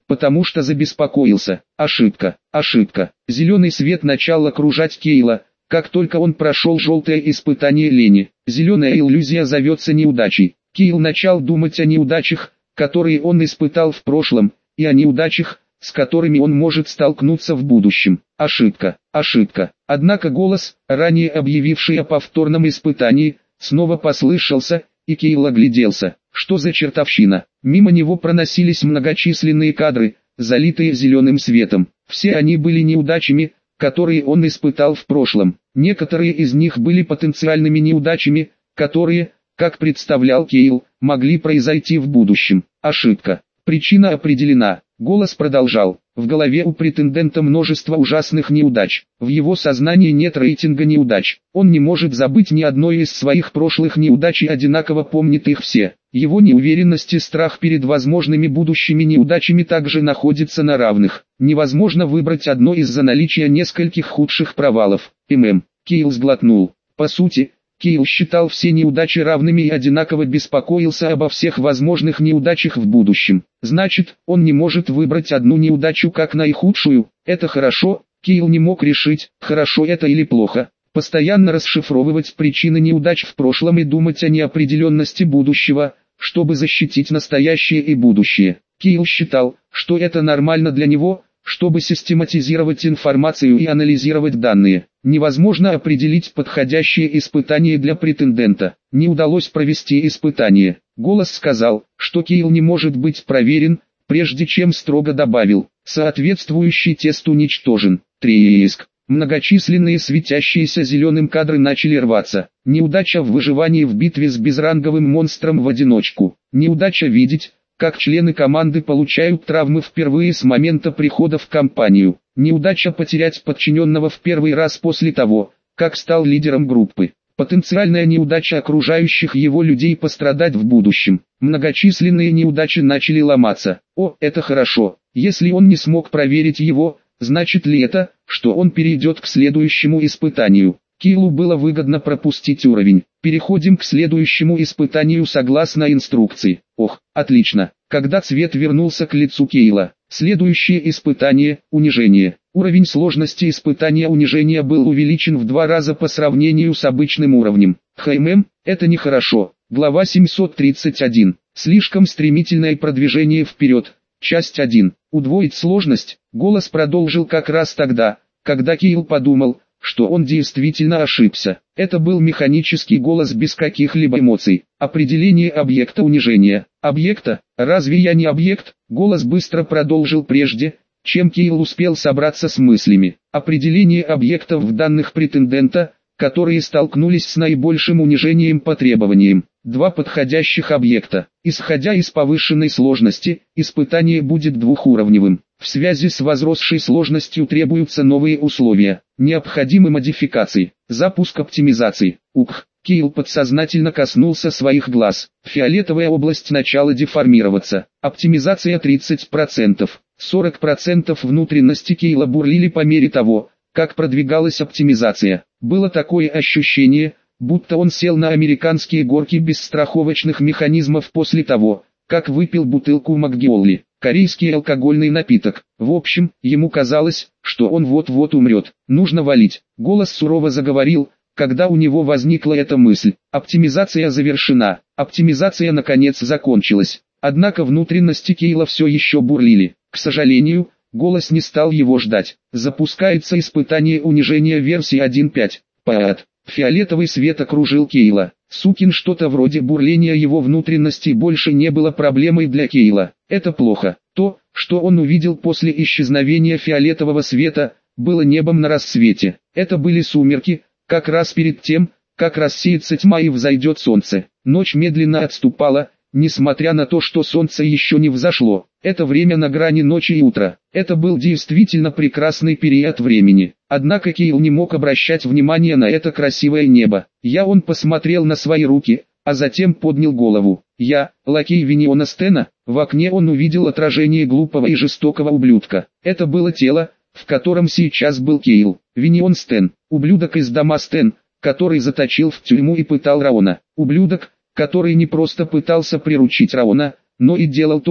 потому что забеспокоился. Ошибка, ошибка. Зеленый свет начал окружать Кейла, как только он прошел желтое испытание лени. Зеленая иллюзия зовется неудачей. Кейл начал думать о неудачах, которые он испытал в прошлом, и о неудачах, с которыми он может столкнуться в будущем. Ошибка, ошибка. Однако голос, ранее объявивший о повторном испытании, снова послышался, и Кейл огляделся. Что за чертовщина? Мимо него проносились многочисленные кадры, залитые зеленым светом. Все они были неудачами, которые он испытал в прошлом. Некоторые из них были потенциальными неудачами, которые, как представлял Кейл, могли произойти в будущем. Ошибка. Причина определена. Голос продолжал. В голове у претендента множество ужасных неудач. В его сознании нет рейтинга неудач. Он не может забыть ни одной из своих прошлых неудач и одинаково помнит их все. Его неуверенность и страх перед возможными будущими неудачами также находятся на равных. Невозможно выбрать одно из-за наличия нескольких худших провалов. ММ. Кейл сглотнул. По сути, Кейл считал все неудачи равными и одинаково беспокоился обо всех возможных неудачах в будущем. Значит, он не может выбрать одну неудачу как наихудшую. Это хорошо. Кейл не мог решить, хорошо это или плохо. Постоянно расшифровывать причины неудач в прошлом и думать о неопределенности будущего, чтобы защитить настоящее и будущее. Кейл считал, что это нормально для него, чтобы систематизировать информацию и анализировать данные. Невозможно определить подходящее испытание для претендента. Не удалось провести испытание. Голос сказал, что Кейл не может быть проверен, прежде чем строго добавил, соответствующий тест уничтожен. Треск. Многочисленные светящиеся зеленым кадры начали рваться. Неудача в выживании в битве с безранговым монстром в одиночку. Неудача видеть, как члены команды получают травмы впервые с момента прихода в компанию. Неудача потерять подчиненного в первый раз после того, как стал лидером группы. Потенциальная неудача окружающих его людей пострадать в будущем. Многочисленные неудачи начали ломаться. О, это хорошо. Если он не смог проверить его, значит ли это, что он перейдет к следующему испытанию? Кейлу было выгодно пропустить уровень. Переходим к следующему испытанию согласно инструкции. Ох, отлично. Когда цвет вернулся к лицу Кейла. Следующее испытание – унижение. Уровень сложности испытания унижения был увеличен в два раза по сравнению с обычным уровнем. ХММ – это нехорошо. Глава семьсот тридцать один. Слишком стремительное продвижение вперед. Часть один. Удвоить сложность. Голос продолжил как раз тогда, когда Кейл подумал, что он действительно ошибся. Это был механический голос без каких-либо эмоций. Определение объекта унижения. Объекта? Разве я не объект? Голос быстро продолжил прежде, чем Кейл успел собраться с мыслями. Определение объектов в данных претендента, которые столкнулись с наибольшим унижением по требованиям. Два подходящих объекта. Исходя из повышенной сложности, испытание будет двухуровневым. В связи с возросшей сложностью требуются новые условия. Необходимы модификации. Запуск оптимизации. Ух, Кейл подсознательно коснулся своих глаз. Фиолетовая область начала деформироваться. Оптимизация тридцать процентов. сорок процентов внутренности Кейла бурлили по мере того, как продвигалась оптимизация. Было такое ощущение, будто он сел на американские горки без страховочных механизмов после того, как выпил бутылку Макгиолли, корейский алкогольный напиток. В общем, ему казалось, что он вот-вот умрет. Нужно валить. Голос сурово заговорил, когда у него возникла эта мысль. Оптимизация завершена. Оптимизация наконец закончилась. Однако внутренности Кейла все еще бурлили. К сожалению, голос не стал его ждать. Запускается испытание унижения версии один точка пять. Пэт. Фиолетовый свет окружил Кейла. Сукин что-то вроде бурления его внутренностей больше не было проблемой для Кейла. Это плохо. То, что он увидел после исчезновения фиолетового света, было небом на рассвете. Это были сумерки, как раз перед тем, как рассеется тьма и взойдет солнце. Ночь медленно отступала, несмотря на то, что солнце еще не взошло. Это время на грани ночи и утра. Это был действительно прекрасный период времени. Однако Кейл не мог обращать внимание на это красивое небо. Я он посмотрел на свои руки, а затем поднял голову. Я, лакей Виниона Стена. В окне он увидел отражение глупого и жестокого ублюдка. Это было тело, в котором сейчас был Кейл. Винион Стен, ублюдок из дома Стен, который заточил в тюрьму и пытал Раона. Ублюдок, который не просто пытался приручить Раона, но и делал то,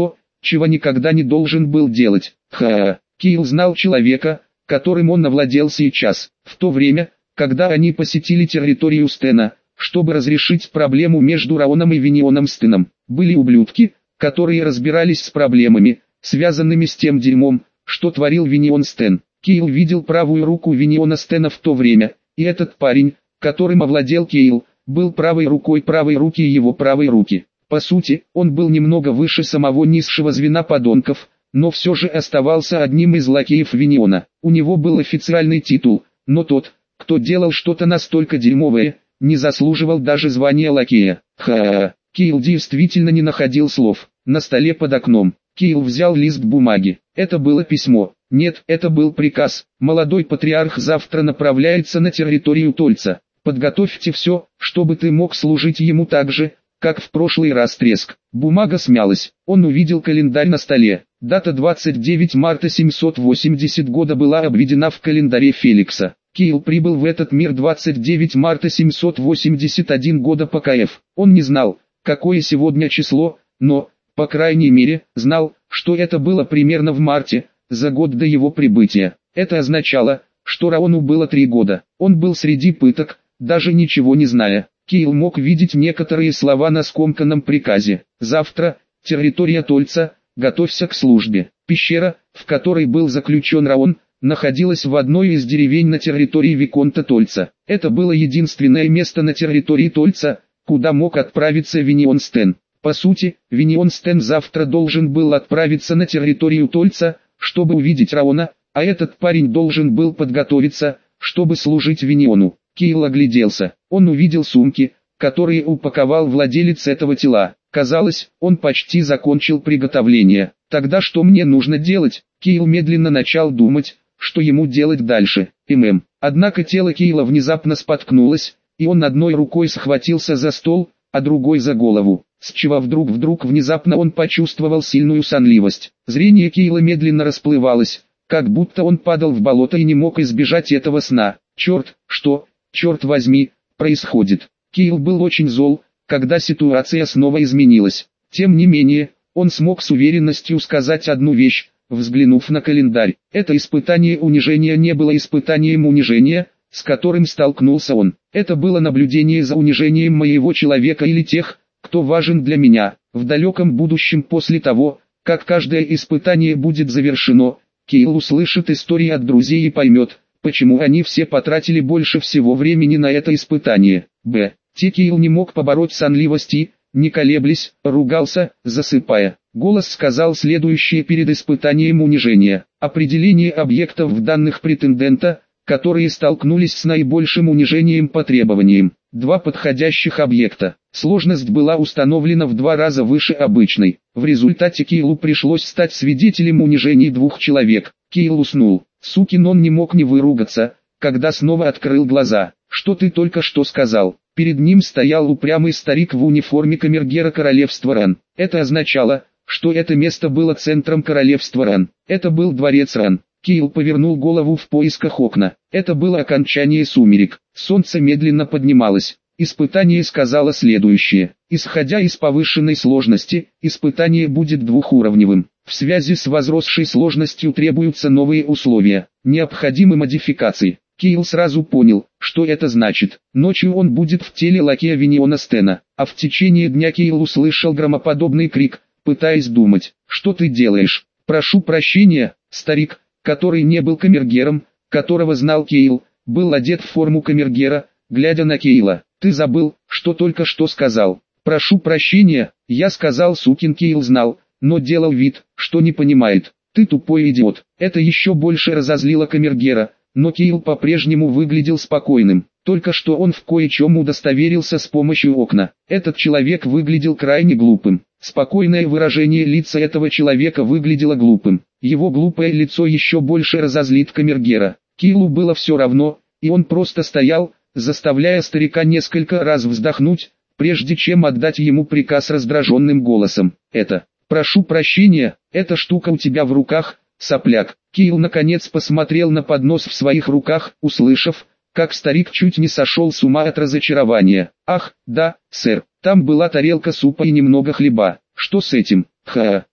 чего никогда не должен был делать. Ха-ха. Кейл знал человека, которым он овладел сейчас. В то время, когда они посетили территорию Стена, чтобы разрешить проблему между Раоном и Винионом Стеном, были ублюдки, которые разбирались с проблемами, связанными с тем дерьмом, что творил Винион Стен. Кейл видел правую руку Виниона Стена в то время, и этот парень, которым овладел Кейл, был правой рукой правой руки его правой руки. По сути, он был немного выше самого низшего звена подонков, но все же оставался одним из лакеев Виниона. У него был официальный титул, но тот, кто делал что-то настолько дерьмовое, не заслуживал даже звания лакея. Ха-ха. Кейл действительно не находил слов. На столе под окном. Кейл взял лист бумаги. Это было письмо. Нет, это был приказ. Молодой патриарх завтра направляется на территорию Тольца. Подготовьте все, чтобы ты мог служить ему так же, как в прошлый раз. Треск. Бумага смялась. Он увидел календарь на столе. Дата двадцать девятое марта семьсот восьмидесятого года была обведена в календаре Феликса. Кейл прибыл в этот мир двадцать девятое марта семьсот восемьдесят первого года по ка эф. Он не знал, какое сегодня число, но, по крайней мере, знал, что это было примерно в марте, за год до его прибытия. Это означало, что Раону было три года. Он был среди пыток, даже ничего не зная. Кейл мог видеть некоторые слова на скомканном приказе. Завтра, территория Тольца, готовься к службе. Пещера, в которой был заключен Раон, находилась в одной из деревень на территории Виконта Тольца. Это было единственное место на территории Тольца, куда мог отправиться Винион Стен. По сути, Винион Стен завтра должен был отправиться на территорию Тольца, чтобы увидеть Раона, а этот парень должен был подготовиться, чтобы служить Виниону. Кейл огляделся. Он увидел сумки, которые упаковал владелец этого тела. Казалось, он почти закончил приготовление. Тогда что мне нужно делать? Кейл медленно начал думать, что ему делать дальше. ММ. Однако тело Кейла внезапно споткнулось, и он одной рукой схватился за стол, а другой за голову. С чего вдруг вдруг внезапно он почувствовал сильную сонливость. Зрение Кейла медленно расплывалось, как будто он падал в болото и не мог избежать этого сна. Черт, что, черт возьми, происходит? Кейл был очень зол, когда ситуация снова изменилась. Тем не менее, он смог с уверенностью сказать одну вещь, взглянув на календарь. Это испытание унижения не было испытанием унижения, с которым столкнулся он. Это было наблюдение за унижением моего человека или тех, кто важен для меня. В далеком будущем после того, как каждое испытание будет завершено, Кейл услышит истории от друзей и поймет, почему они все потратили больше всего времени на это испытание. Б. Т. Кейл не мог побороть сонливость и, не колеблясь, ругался, засыпая. Голос сказал следующее перед испытанием унижения. Определение объектов в данных претендента, которые столкнулись с наибольшим унижением по требованиям. Два подходящих объекта. Сложность была установлена в два раза выше обычной. В результате Кейлу пришлось стать свидетелем унижений двух человек. Кейл уснул. Сукин он не мог не выругаться, когда снова открыл глаза. «Что ты только что сказал?» Перед ним стоял упрямый старик в униформе камергера королевства Ран. Это означало, что это место было центром королевства Ран. Это был дворец Ран. Кейл повернул голову в поисках окна. Это было окончание сумерек. Солнце медленно поднималось. Испытание сказало следующее. Исходя из повышенной сложности, испытание будет двухуровневым. В связи с возросшей сложностью требуются новые условия. Необходимы модификации. Кейл сразу понял, что это значит. Ночью он будет в теле лакея Виниона Стена, а в течение дня Кейл услышал громоподобный крик, пытаясь думать, что ты делаешь. Прошу прощения, старик, который не был камергером, которого знал Кейл, был одет в форму камергера, глядя на Кейла. Ты забыл, что только что сказал. Прошу прощения, я сказал сукин. Кейл знал, но делал вид, что не понимает. Ты тупой идиот. Это еще больше разозлило камергера. Но Кейл по-прежнему выглядел спокойным. Только что он в кое-чем удостоверился с помощью окна. Этот человек выглядел крайне глупым. Спокойное выражение лица этого человека выглядело глупым. Его глупое лицо еще больше разозлит камергера. Кейлу было все равно, и он просто стоял, заставляя старика несколько раз вздохнуть, прежде чем отдать ему приказ раздраженным голосом. «Это, прошу прощения, эта штука у тебя в руках, сопляк». Кейл наконец посмотрел на поднос в своих руках, услышав, как старик чуть не сошел с ума от разочарования. «Ах, да, сэр, там была тарелка супа и немного хлеба. Что с этим?» «Ха-ха».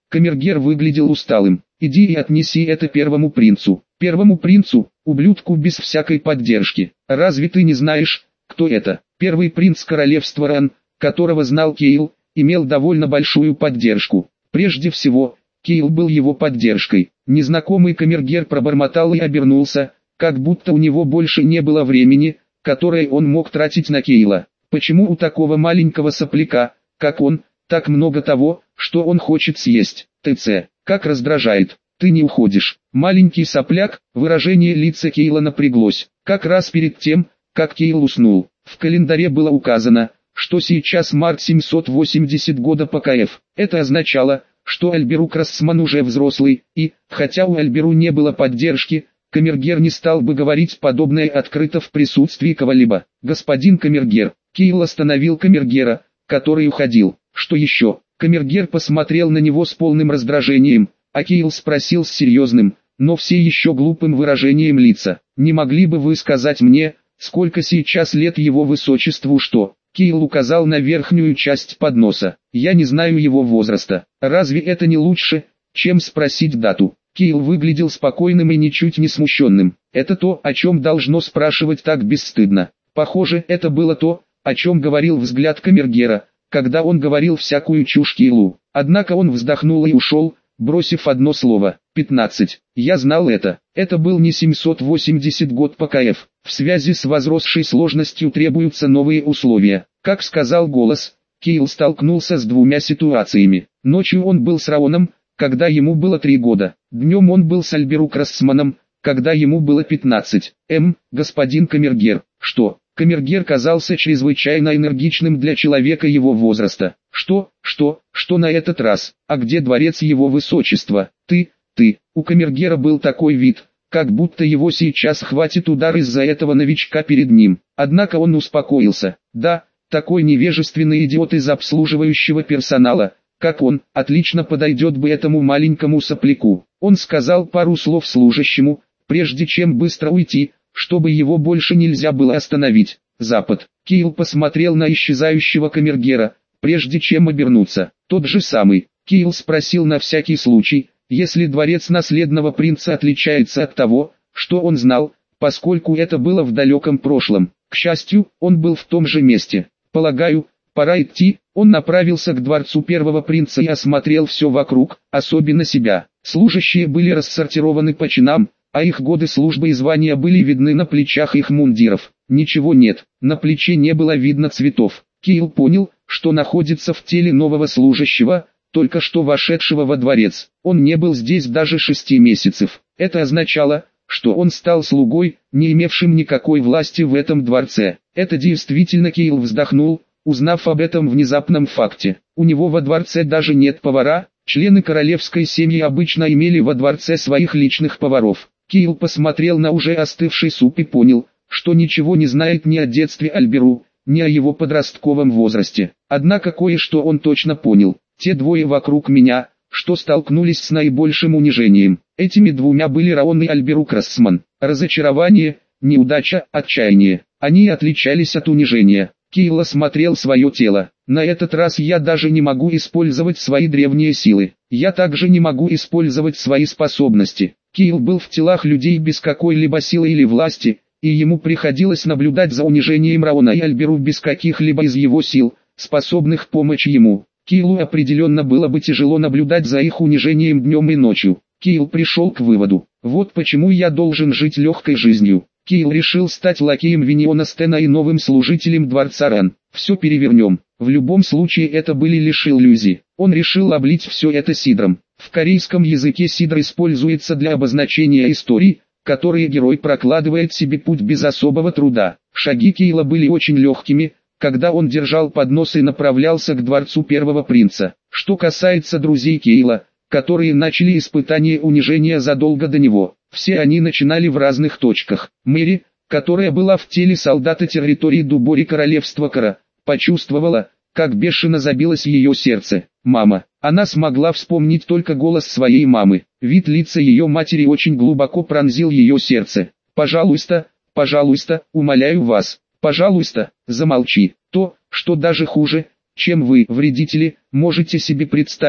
Камергер выглядел усталым. «Иди и отнеси это первому принцу». «Первому принцу, ублюдку без всякой поддержки. Разве ты не знаешь, кто это?» Первый принц королевства Ран, которого знал Кейл, имел довольно большую поддержку. Прежде всего, Кейл был его поддержкой. Незнакомый камергер пробормотал и обернулся, как будто у него больше не было времени, которое он мог тратить на Кейла. Почему у такого маленького сопляка, как он, так много того, что он хочет съесть? ТЦ, как раздражает. Ты не уходишь. Маленький сопляк, выражение лица Кейла напряглось. Как раз перед тем, как Кейл уснул, в календаре было указано, что сейчас март семьсот восемьдесят года по КФ. Это означало, что Альберу Крассман уже взрослый, и, хотя у Альберу не было поддержки, камергер не стал бы говорить подобное открыто в присутствии кого-либо. «Господин камергер», Кейл остановил камергера, который уходил. «Что еще?» Камергер посмотрел на него с полным раздражением, а Кейл спросил с серьезным, но все еще глупым выражением лица. «Не могли бы вы сказать мне, сколько сейчас лет его высочеству?» «Что?» Кейл указал на верхнюю часть подноса. «Я не знаю его возраста. Разве это не лучше, чем спросить дату?» Кейл выглядел спокойным и ничуть не смущенным. Это то, о чем должно спрашивать так бесстыдно. Похоже, это было то, о чем говорил взгляд камергера, когда он говорил всякую чушь Кейлу. Однако он вздохнул и ушел, бросив одно слово. пятнадцать. Я знал это. Это был не семьсот восемьдесят год по КФ. В связи с возросшей сложностью требуются новые условия. Как сказал голос, Кейл столкнулся с двумя ситуациями. Ночью он был с Раоном, когда ему было три года. Днем он был с Альберу Крассманом, когда ему было пятнадцать. М, господин камергер. Что? Камергер казался чрезвычайно энергичным для человека его возраста. Что, что, что на этот раз? А где дворец его высочества? Ты, ты. У камергера был такой вид, как будто его сейчас хватит удар из-за этого новичка перед ним. Однако он успокоился. Да, такой невежественный идиот из обслуживающего персонала, как он, отлично подойдет бы этому маленькому сопляку. Он сказал пару слов служащему, прежде чем быстро уйти, чтобы его больше нельзя было остановить. Запад. Кейл посмотрел на исчезающего камергера, прежде чем обернуться. Тот же самый. Кейл спросил на всякий случай, если дворец наследного принца отличается от того, что он знал, поскольку это было в далеком прошлом. К счастью, он был в том же месте. Полагаю, пора идти. Он направился к дворцу первого принца и осмотрел все вокруг, особенно себя. Служащие были рассортированы по чинам, а их годы службы и звания были видны на плечах их мундиров. Ничего нет, на плече не было видно цветов. Кейл понял, что находится в теле нового служащего, только что вошедшего во дворец. Он не был здесь даже шести месяцев. Это означало, что он стал слугой, не имевшим никакой власти в этом дворце. Это действительно. Кейл вздохнул, узнав об этом внезапном факте. У него во дворце даже нет повара. Члены королевской семьи обычно имели во дворце своих личных поваров. Кейл посмотрел на уже остывший суп и понял, что ничего не знает ни о детстве Альберу, ни о его подростковом возрасте. Однако кое-что он точно понял. Те двое вокруг меня, что столкнулись с наибольшим унижением. Этими двумя были Раон и Альберу Крассман. Разочарование, неудача, отчаяние. Они отличались от унижения. Кейл осмотрел свое тело. На этот раз я даже не могу использовать свои древние силы. Я также не могу использовать свои способности. Кейл был в телах людей без какой-либо силы или власти, и ему приходилось наблюдать за унижением Раона и Альберу без каких-либо из его сил, способных помочь ему. Кейлу определенно было бы тяжело наблюдать за их унижением днем и ночью. Кейл пришел к выводу: вот почему я должен жить легкой жизнью. Кейл решил стать лакеем Виниона Стена и новым служителем дворца Ран. Все перевернем. В любом случае это были лишь иллюзии. Он решил облить все это сидром. В корейском языке сидр используется для обозначения историй, которые герой прокладывает себе путь без особого труда. Шаги Кейла были очень легкими, когда он держал поднос и направлялся к дворцу первого принца. Что касается друзей Кейла, которые начали испытание унижения задолго до него, все они начинали в разных точках. Мэри, которая была в теле солдата территории Дубори королевства Кара, почувствовала, как бешено забилось ее сердце. Мама. Она смогла вспомнить только голос своей мамы. Вид лица ее матери очень глубоко пронзил ее сердце. «Пожалуйста, пожалуйста, умоляю вас, пожалуйста, замолчи». То, что даже хуже, чем вы, вредители, можете себе представить,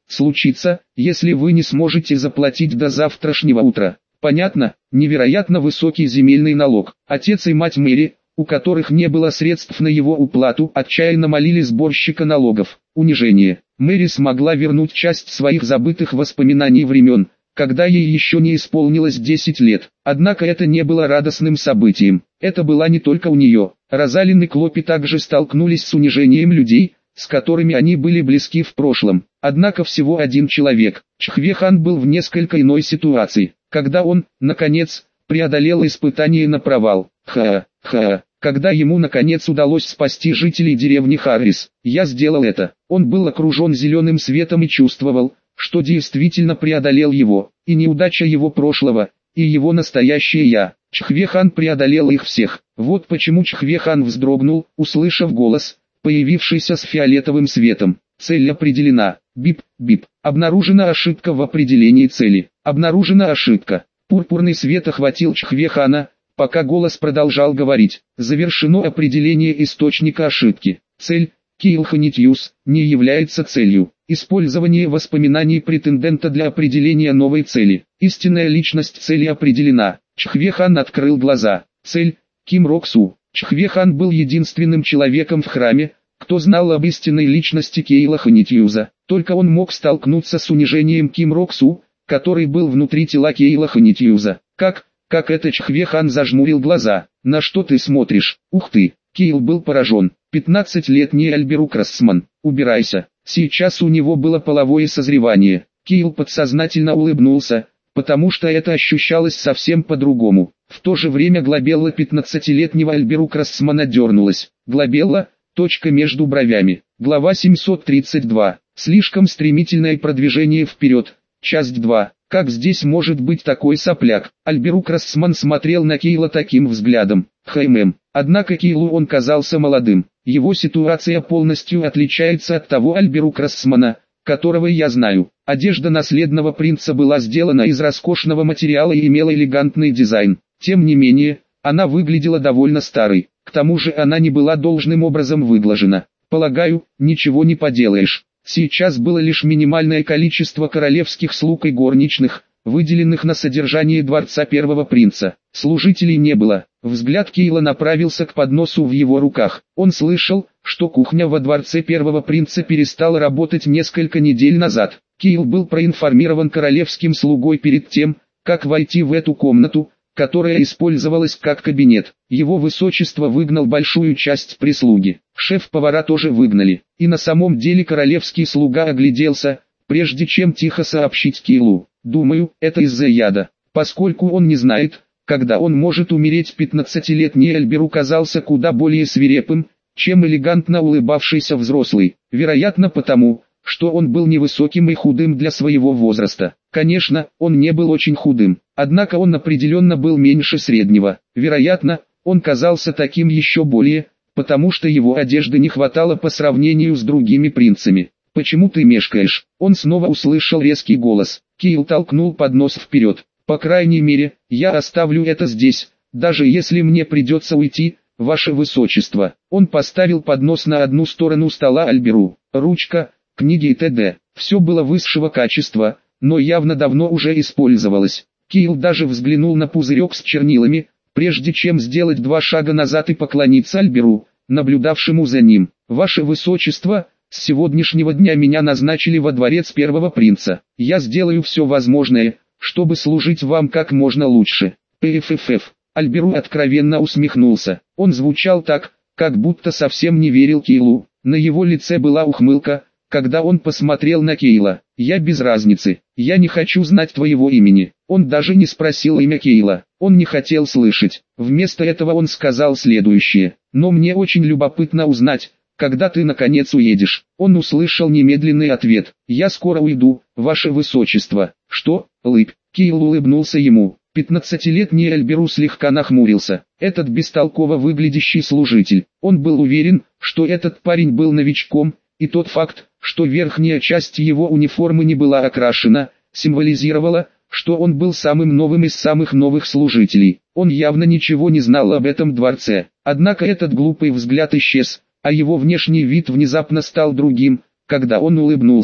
случится, если вы не сможете заплатить до завтрашнего утра. Понятно? Невероятно высокий земельный налог. Отец и мать Мэри, у которых не было средств на его уплату, отчаянно молили сборщика налогов. Унижение. Мэри смогла вернуть часть своих забытых воспоминаний времен, когда ей еще не исполнилось десять лет. Однако это не было радостным событием. Это была не только у нее. Розалин и Клопи также столкнулись с унижением людей, с которыми они были близки в прошлом. Однако всего один человек, Чхвехан, был в несколько иной ситуации. Когда он, наконец, преодолел испытание на провал. Ха-ха. Когда ему наконец удалось спасти жителей деревни Харрис, я сделал это. Он был окружен зеленым светом и чувствовал, что действительно преодолел его, и неудача его прошлого, и его настоящее я. Чхвехан преодолел их всех. Вот почему Чхвехан вздрогнул, услышав голос, появившийся с фиолетовым светом. Цель определена. Бип-бип. Обнаружена ошибка в определении цели. Обнаружена ошибка. Пурпурный свет охватил Чхвехана, пока голос продолжал говорить. Завершено определение источника ошибки. Цель Киилханитьюс не является целью. Использование воспоминаний претендента для определения новой цели. Истинная личность цели определена. Чхвехан открыл глаза. Цель Ким Роксу. Чхвехан был единственным человеком в храме, кто знал об истинной личности Киилханитьюза. Только он мог столкнуться с унижением Ким Роксу, который был внутри тела Киилханитьюза. Как, как это? Чхвехан зажмурил глаза. На что ты смотришь? Ух ты! Киил был поражен. пятнадцатилетний Альберук Рассман. Убирайся. Сейчас у него было половое созревание. Киил подсознательно улыбнулся, потому что это ощущалось совсем по-другому. В то же время глобелла пятнадцатилетнего Альберук Рассмана дернулась. Глобелла, точка между бровями. Глава семьсот тридцать два. Слишком стремительное продвижение вперед. Часть два. Как здесь может быть такой сопляк? Альберук Рассман смотрел на Киила таким взглядом. Хм. Однако Киилу он казался молодым. Его ситуация полностью отличается от того Альберук Рассмана, которого я знаю. Одежда наследного принца была сделана из роскошного материала и имела элегантный дизайн. Тем не менее, она выглядела довольно старой. К тому же она не была должным образом выглажена. Полагаю, ничего не поделаешь. Сейчас было лишь минимальное количество королевских слуг и горничных, выделенных на содержание дворца первого принца. Служителей не было. Взгляд Киила направился к подносу в его руках. Он слышал, что кухня во дворце первого принца перестала работать несколько недель назад. Киил был проинформирован королевским слугой перед тем, как войти в эту комнату, которая использовалась как кабинет. Его высочество выгнал большую часть прислуги. Шеф-повара тоже выгнали. И на самом деле королевский слуга огляделся, прежде чем тихо сообщить Киилу. Думаю, это из-за яда. Поскольку он не знает, когда он может умереть, пятнадцатилетний Альберук казался куда более свирепым, чем элегантно улыбавшийся взрослый. Вероятно потому, что он был невысоким и худым для своего возраста. Конечно, он не был очень худым, однако он определенно был меньше среднего. Вероятно, он казался таким еще более, потому что его одежды не хватало по сравнению с другими принцами. «Почему ты мешкаешь?» Он снова услышал резкий голос. Киил толкнул поднос вперед. «По крайней мере, я оставлю это здесь, даже если мне придется уйти, ваше высочество». Он поставил поднос на одну сторону стола Альберу. Ручка, книги и т.д. Все было высшего качества, но явно давно уже использовалось. Киил даже взглянул на пузырек с чернилами, прежде чем сделать два шага назад и поклониться Альберу, наблюдавшему за ним. «Ваше высочество, с сегодняшнего дня меня назначили во дворец первого принца. Я сделаю все возможное, чтобы служить вам как можно лучше». Пффф. Альберу откровенно усмехнулся. Он звучал так, как будто совсем не верил Киилу. На его лице была ухмылка, когда он посмотрел на Киила. «Я без разницы, я не хочу знать твоего имени». Он даже не спросил имя Киила, он не хотел слышать. Вместо этого он сказал следующее: «Но мне очень любопытно узнать, когда ты наконец уедешь». Он услышал немедленный ответ: «Я скоро уйду, ваше высочество». «Что, лыбь?» Киил улыбнулся ему. Пятнадцатилетний Альберу слегка нахмурился. Этот бестолково выглядящий служитель. Он был уверен, что этот парень был новичком, и тот факт, что верхняя часть его униформы не была окрашена, символизировала, что он был самым новым из самых новых служителей. Он явно ничего не знал об этом дворце. Однако этот глупый взгляд исчез, а его внешний вид внезапно стал другим, когда он улыбнулся.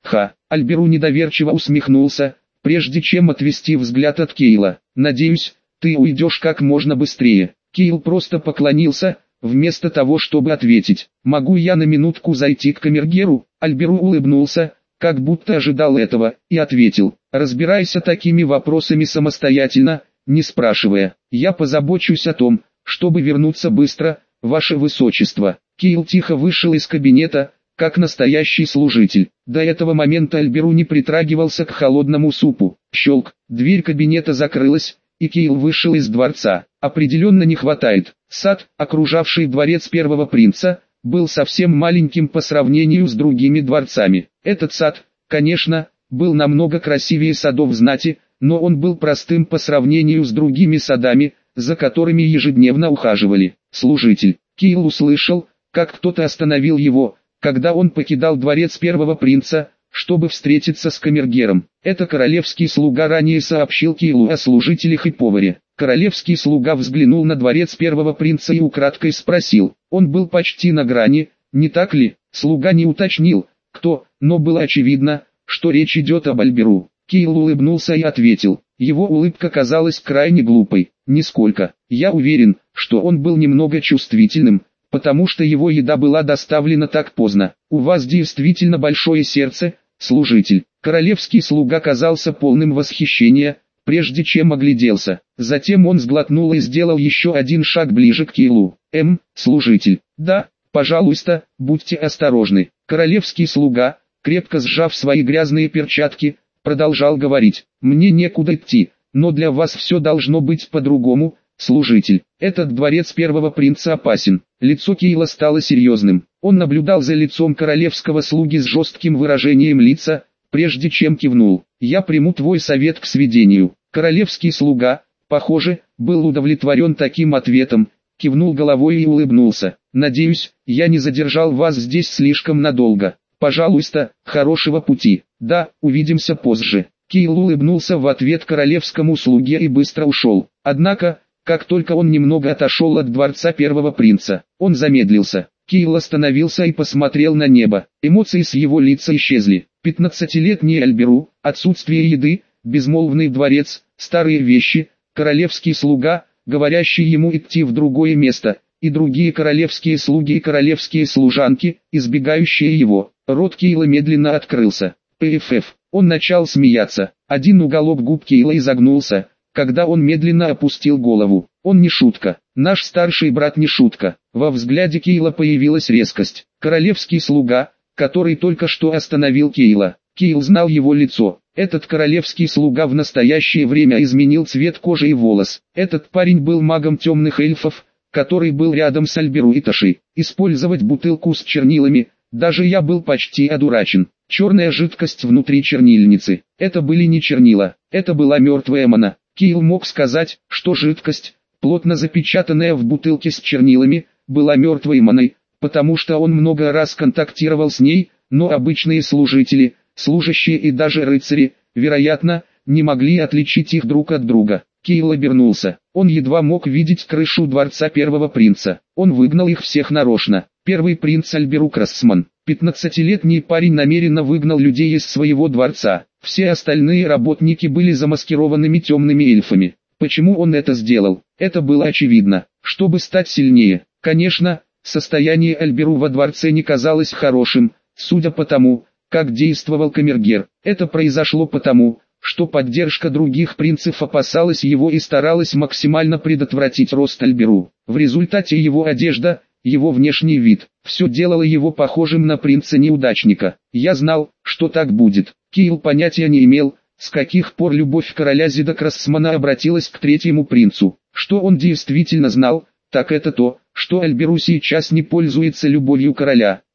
Ха, Альберу недоверчиво усмехнулся, прежде чем отвести взгляд от Кейла. Надеюсь, ты уйдешь как можно быстрее. Кейл просто поклонился, вместо того чтобы ответить. Могу я на минутку зайти к камергеру? Альберу улыбнулся, как будто ожидал этого, и ответил. Разбирайся такими вопросами самостоятельно, не спрашивая. Я позабочусь о том, чтобы вернуться быстро, ваше высочество. Кейл тихо вышел из кабинета, как настоящий служитель. До этого момента Альберу не притрагивался к холодному супу. Щелк, дверь кабинета закрылась, и Кейл вышел из дворца. Определенно не хватает. Сад, окружавший дворец первого принца, был совсем маленьким по сравнению с другими дворцами. Этот сад, конечно, был намного красивее садов знати, но он был простым по сравнению с другими садами, за которыми ежедневно ухаживали. Служитель. Кейл услышал, как кто-то остановил его, когда он покидал дворец первого принца, чтобы встретиться с камергером. Это королевский слуга ранее сообщил Кейлу о служителях и поваре. Королевский слуга взглянул на дворец первого принца и украдкой спросил. Он был почти на грани, не так ли? Слуга не уточнил, кто, но было очевидно, что речь идет об Альберу. Кейл улыбнулся и ответил. Его улыбка казалась крайне глупой. Нисколько. Я уверен, что он был немного чувствительным, потому что его еда была доставлена так поздно. У вас действительно большое сердце, служитель. Королевский слуга казался полным восхищения, прежде чем огляделся. Затем он сглотнул и сделал еще один шаг ближе к Кейлу. Эм, служитель. Да, пожалуйста, будьте осторожны. Королевский слуга, крепко сжав свои грязные перчатки, продолжал говорить. Мне некуда идти, но для вас все должно быть по-другому, служитель. Этот дворец первого принца опасен. Лицо Кейла стало серьезным. Он наблюдал за лицом королевского слуги с жестким выражением лица, прежде чем кивнул. Я приму твой совет к сведению. Королевский слуга, похоже, был удовлетворен таким ответом, кивнул головой и улыбнулся. Надеюсь, я не задержал вас здесь слишком надолго. Пожалуйста, хорошего пути. Да, увидимся позже. Кейл улыбнулся в ответ королевскому слуге и быстро ушел. Однако, как только он немного отошел от дворца первого принца, он замедлился. Кейл остановился и посмотрел на небо. Эмоции с его лица исчезли. Пятнадцатилетний Альберу, отсутствие еды, безмолвный дворец, старые вещи, королевский слуга, говорящий ему идти в другое место, и другие королевские слуги и королевские служанки, избегающие его. Рот Кейла медленно открылся. Пф. Он начал смеяться. Один уголок губ Кейла изогнулся, когда он медленно опустил голову. Он не шутка. Наш старший брат не шутка. Во взгляде Кейла появилась резкость. Королевский слуга, который только что остановил Кейла. Кейл знал его лицо. Этот королевский слуга в настоящее время изменил цвет кожи и волос. Этот парень был магом темных эльфов, который был рядом с Альберу Иташи. Использовать бутылку с чернилами, даже я был почти одурачен. Черная жидкость внутри чернильницы. Это были не чернила, это была мертвая мана. Кейл мог сказать, что жидкость, плотно запечатанная в бутылке с чернилами, была мертвой маной, потому что он много раз контактировал с ней, но обычные служители, служащие и даже рыцари, вероятно, не могли отличить их друг от друга. Кейл обернулся. Он едва мог видеть крышу дворца первого принца. Он выгнал их всех нарочно. Первый принц Альберу Красман. Пятнадцатилетний парень намеренно выгнал людей из своего дворца. Все остальные работники были замаскированными темными эльфами. Почему он это сделал? Это было очевидно. Чтобы стать сильнее. Конечно, состояние Альберу во дворце не казалось хорошим, судя по тому, как действовал камергер. Это произошло потому, что поддержка других принцев опасалась его и старалась максимально предотвратить рост Альберу. В результате его одежда, его внешний вид, все делало его похожим на принца-неудачника. Я знал, что так будет. Кейл понятия не имел, с каких пор любовь короля Зида Красмана обратилась к третьему принцу. Что он действительно знал, так это то, что Альберу сейчас не пользуется любовью короля.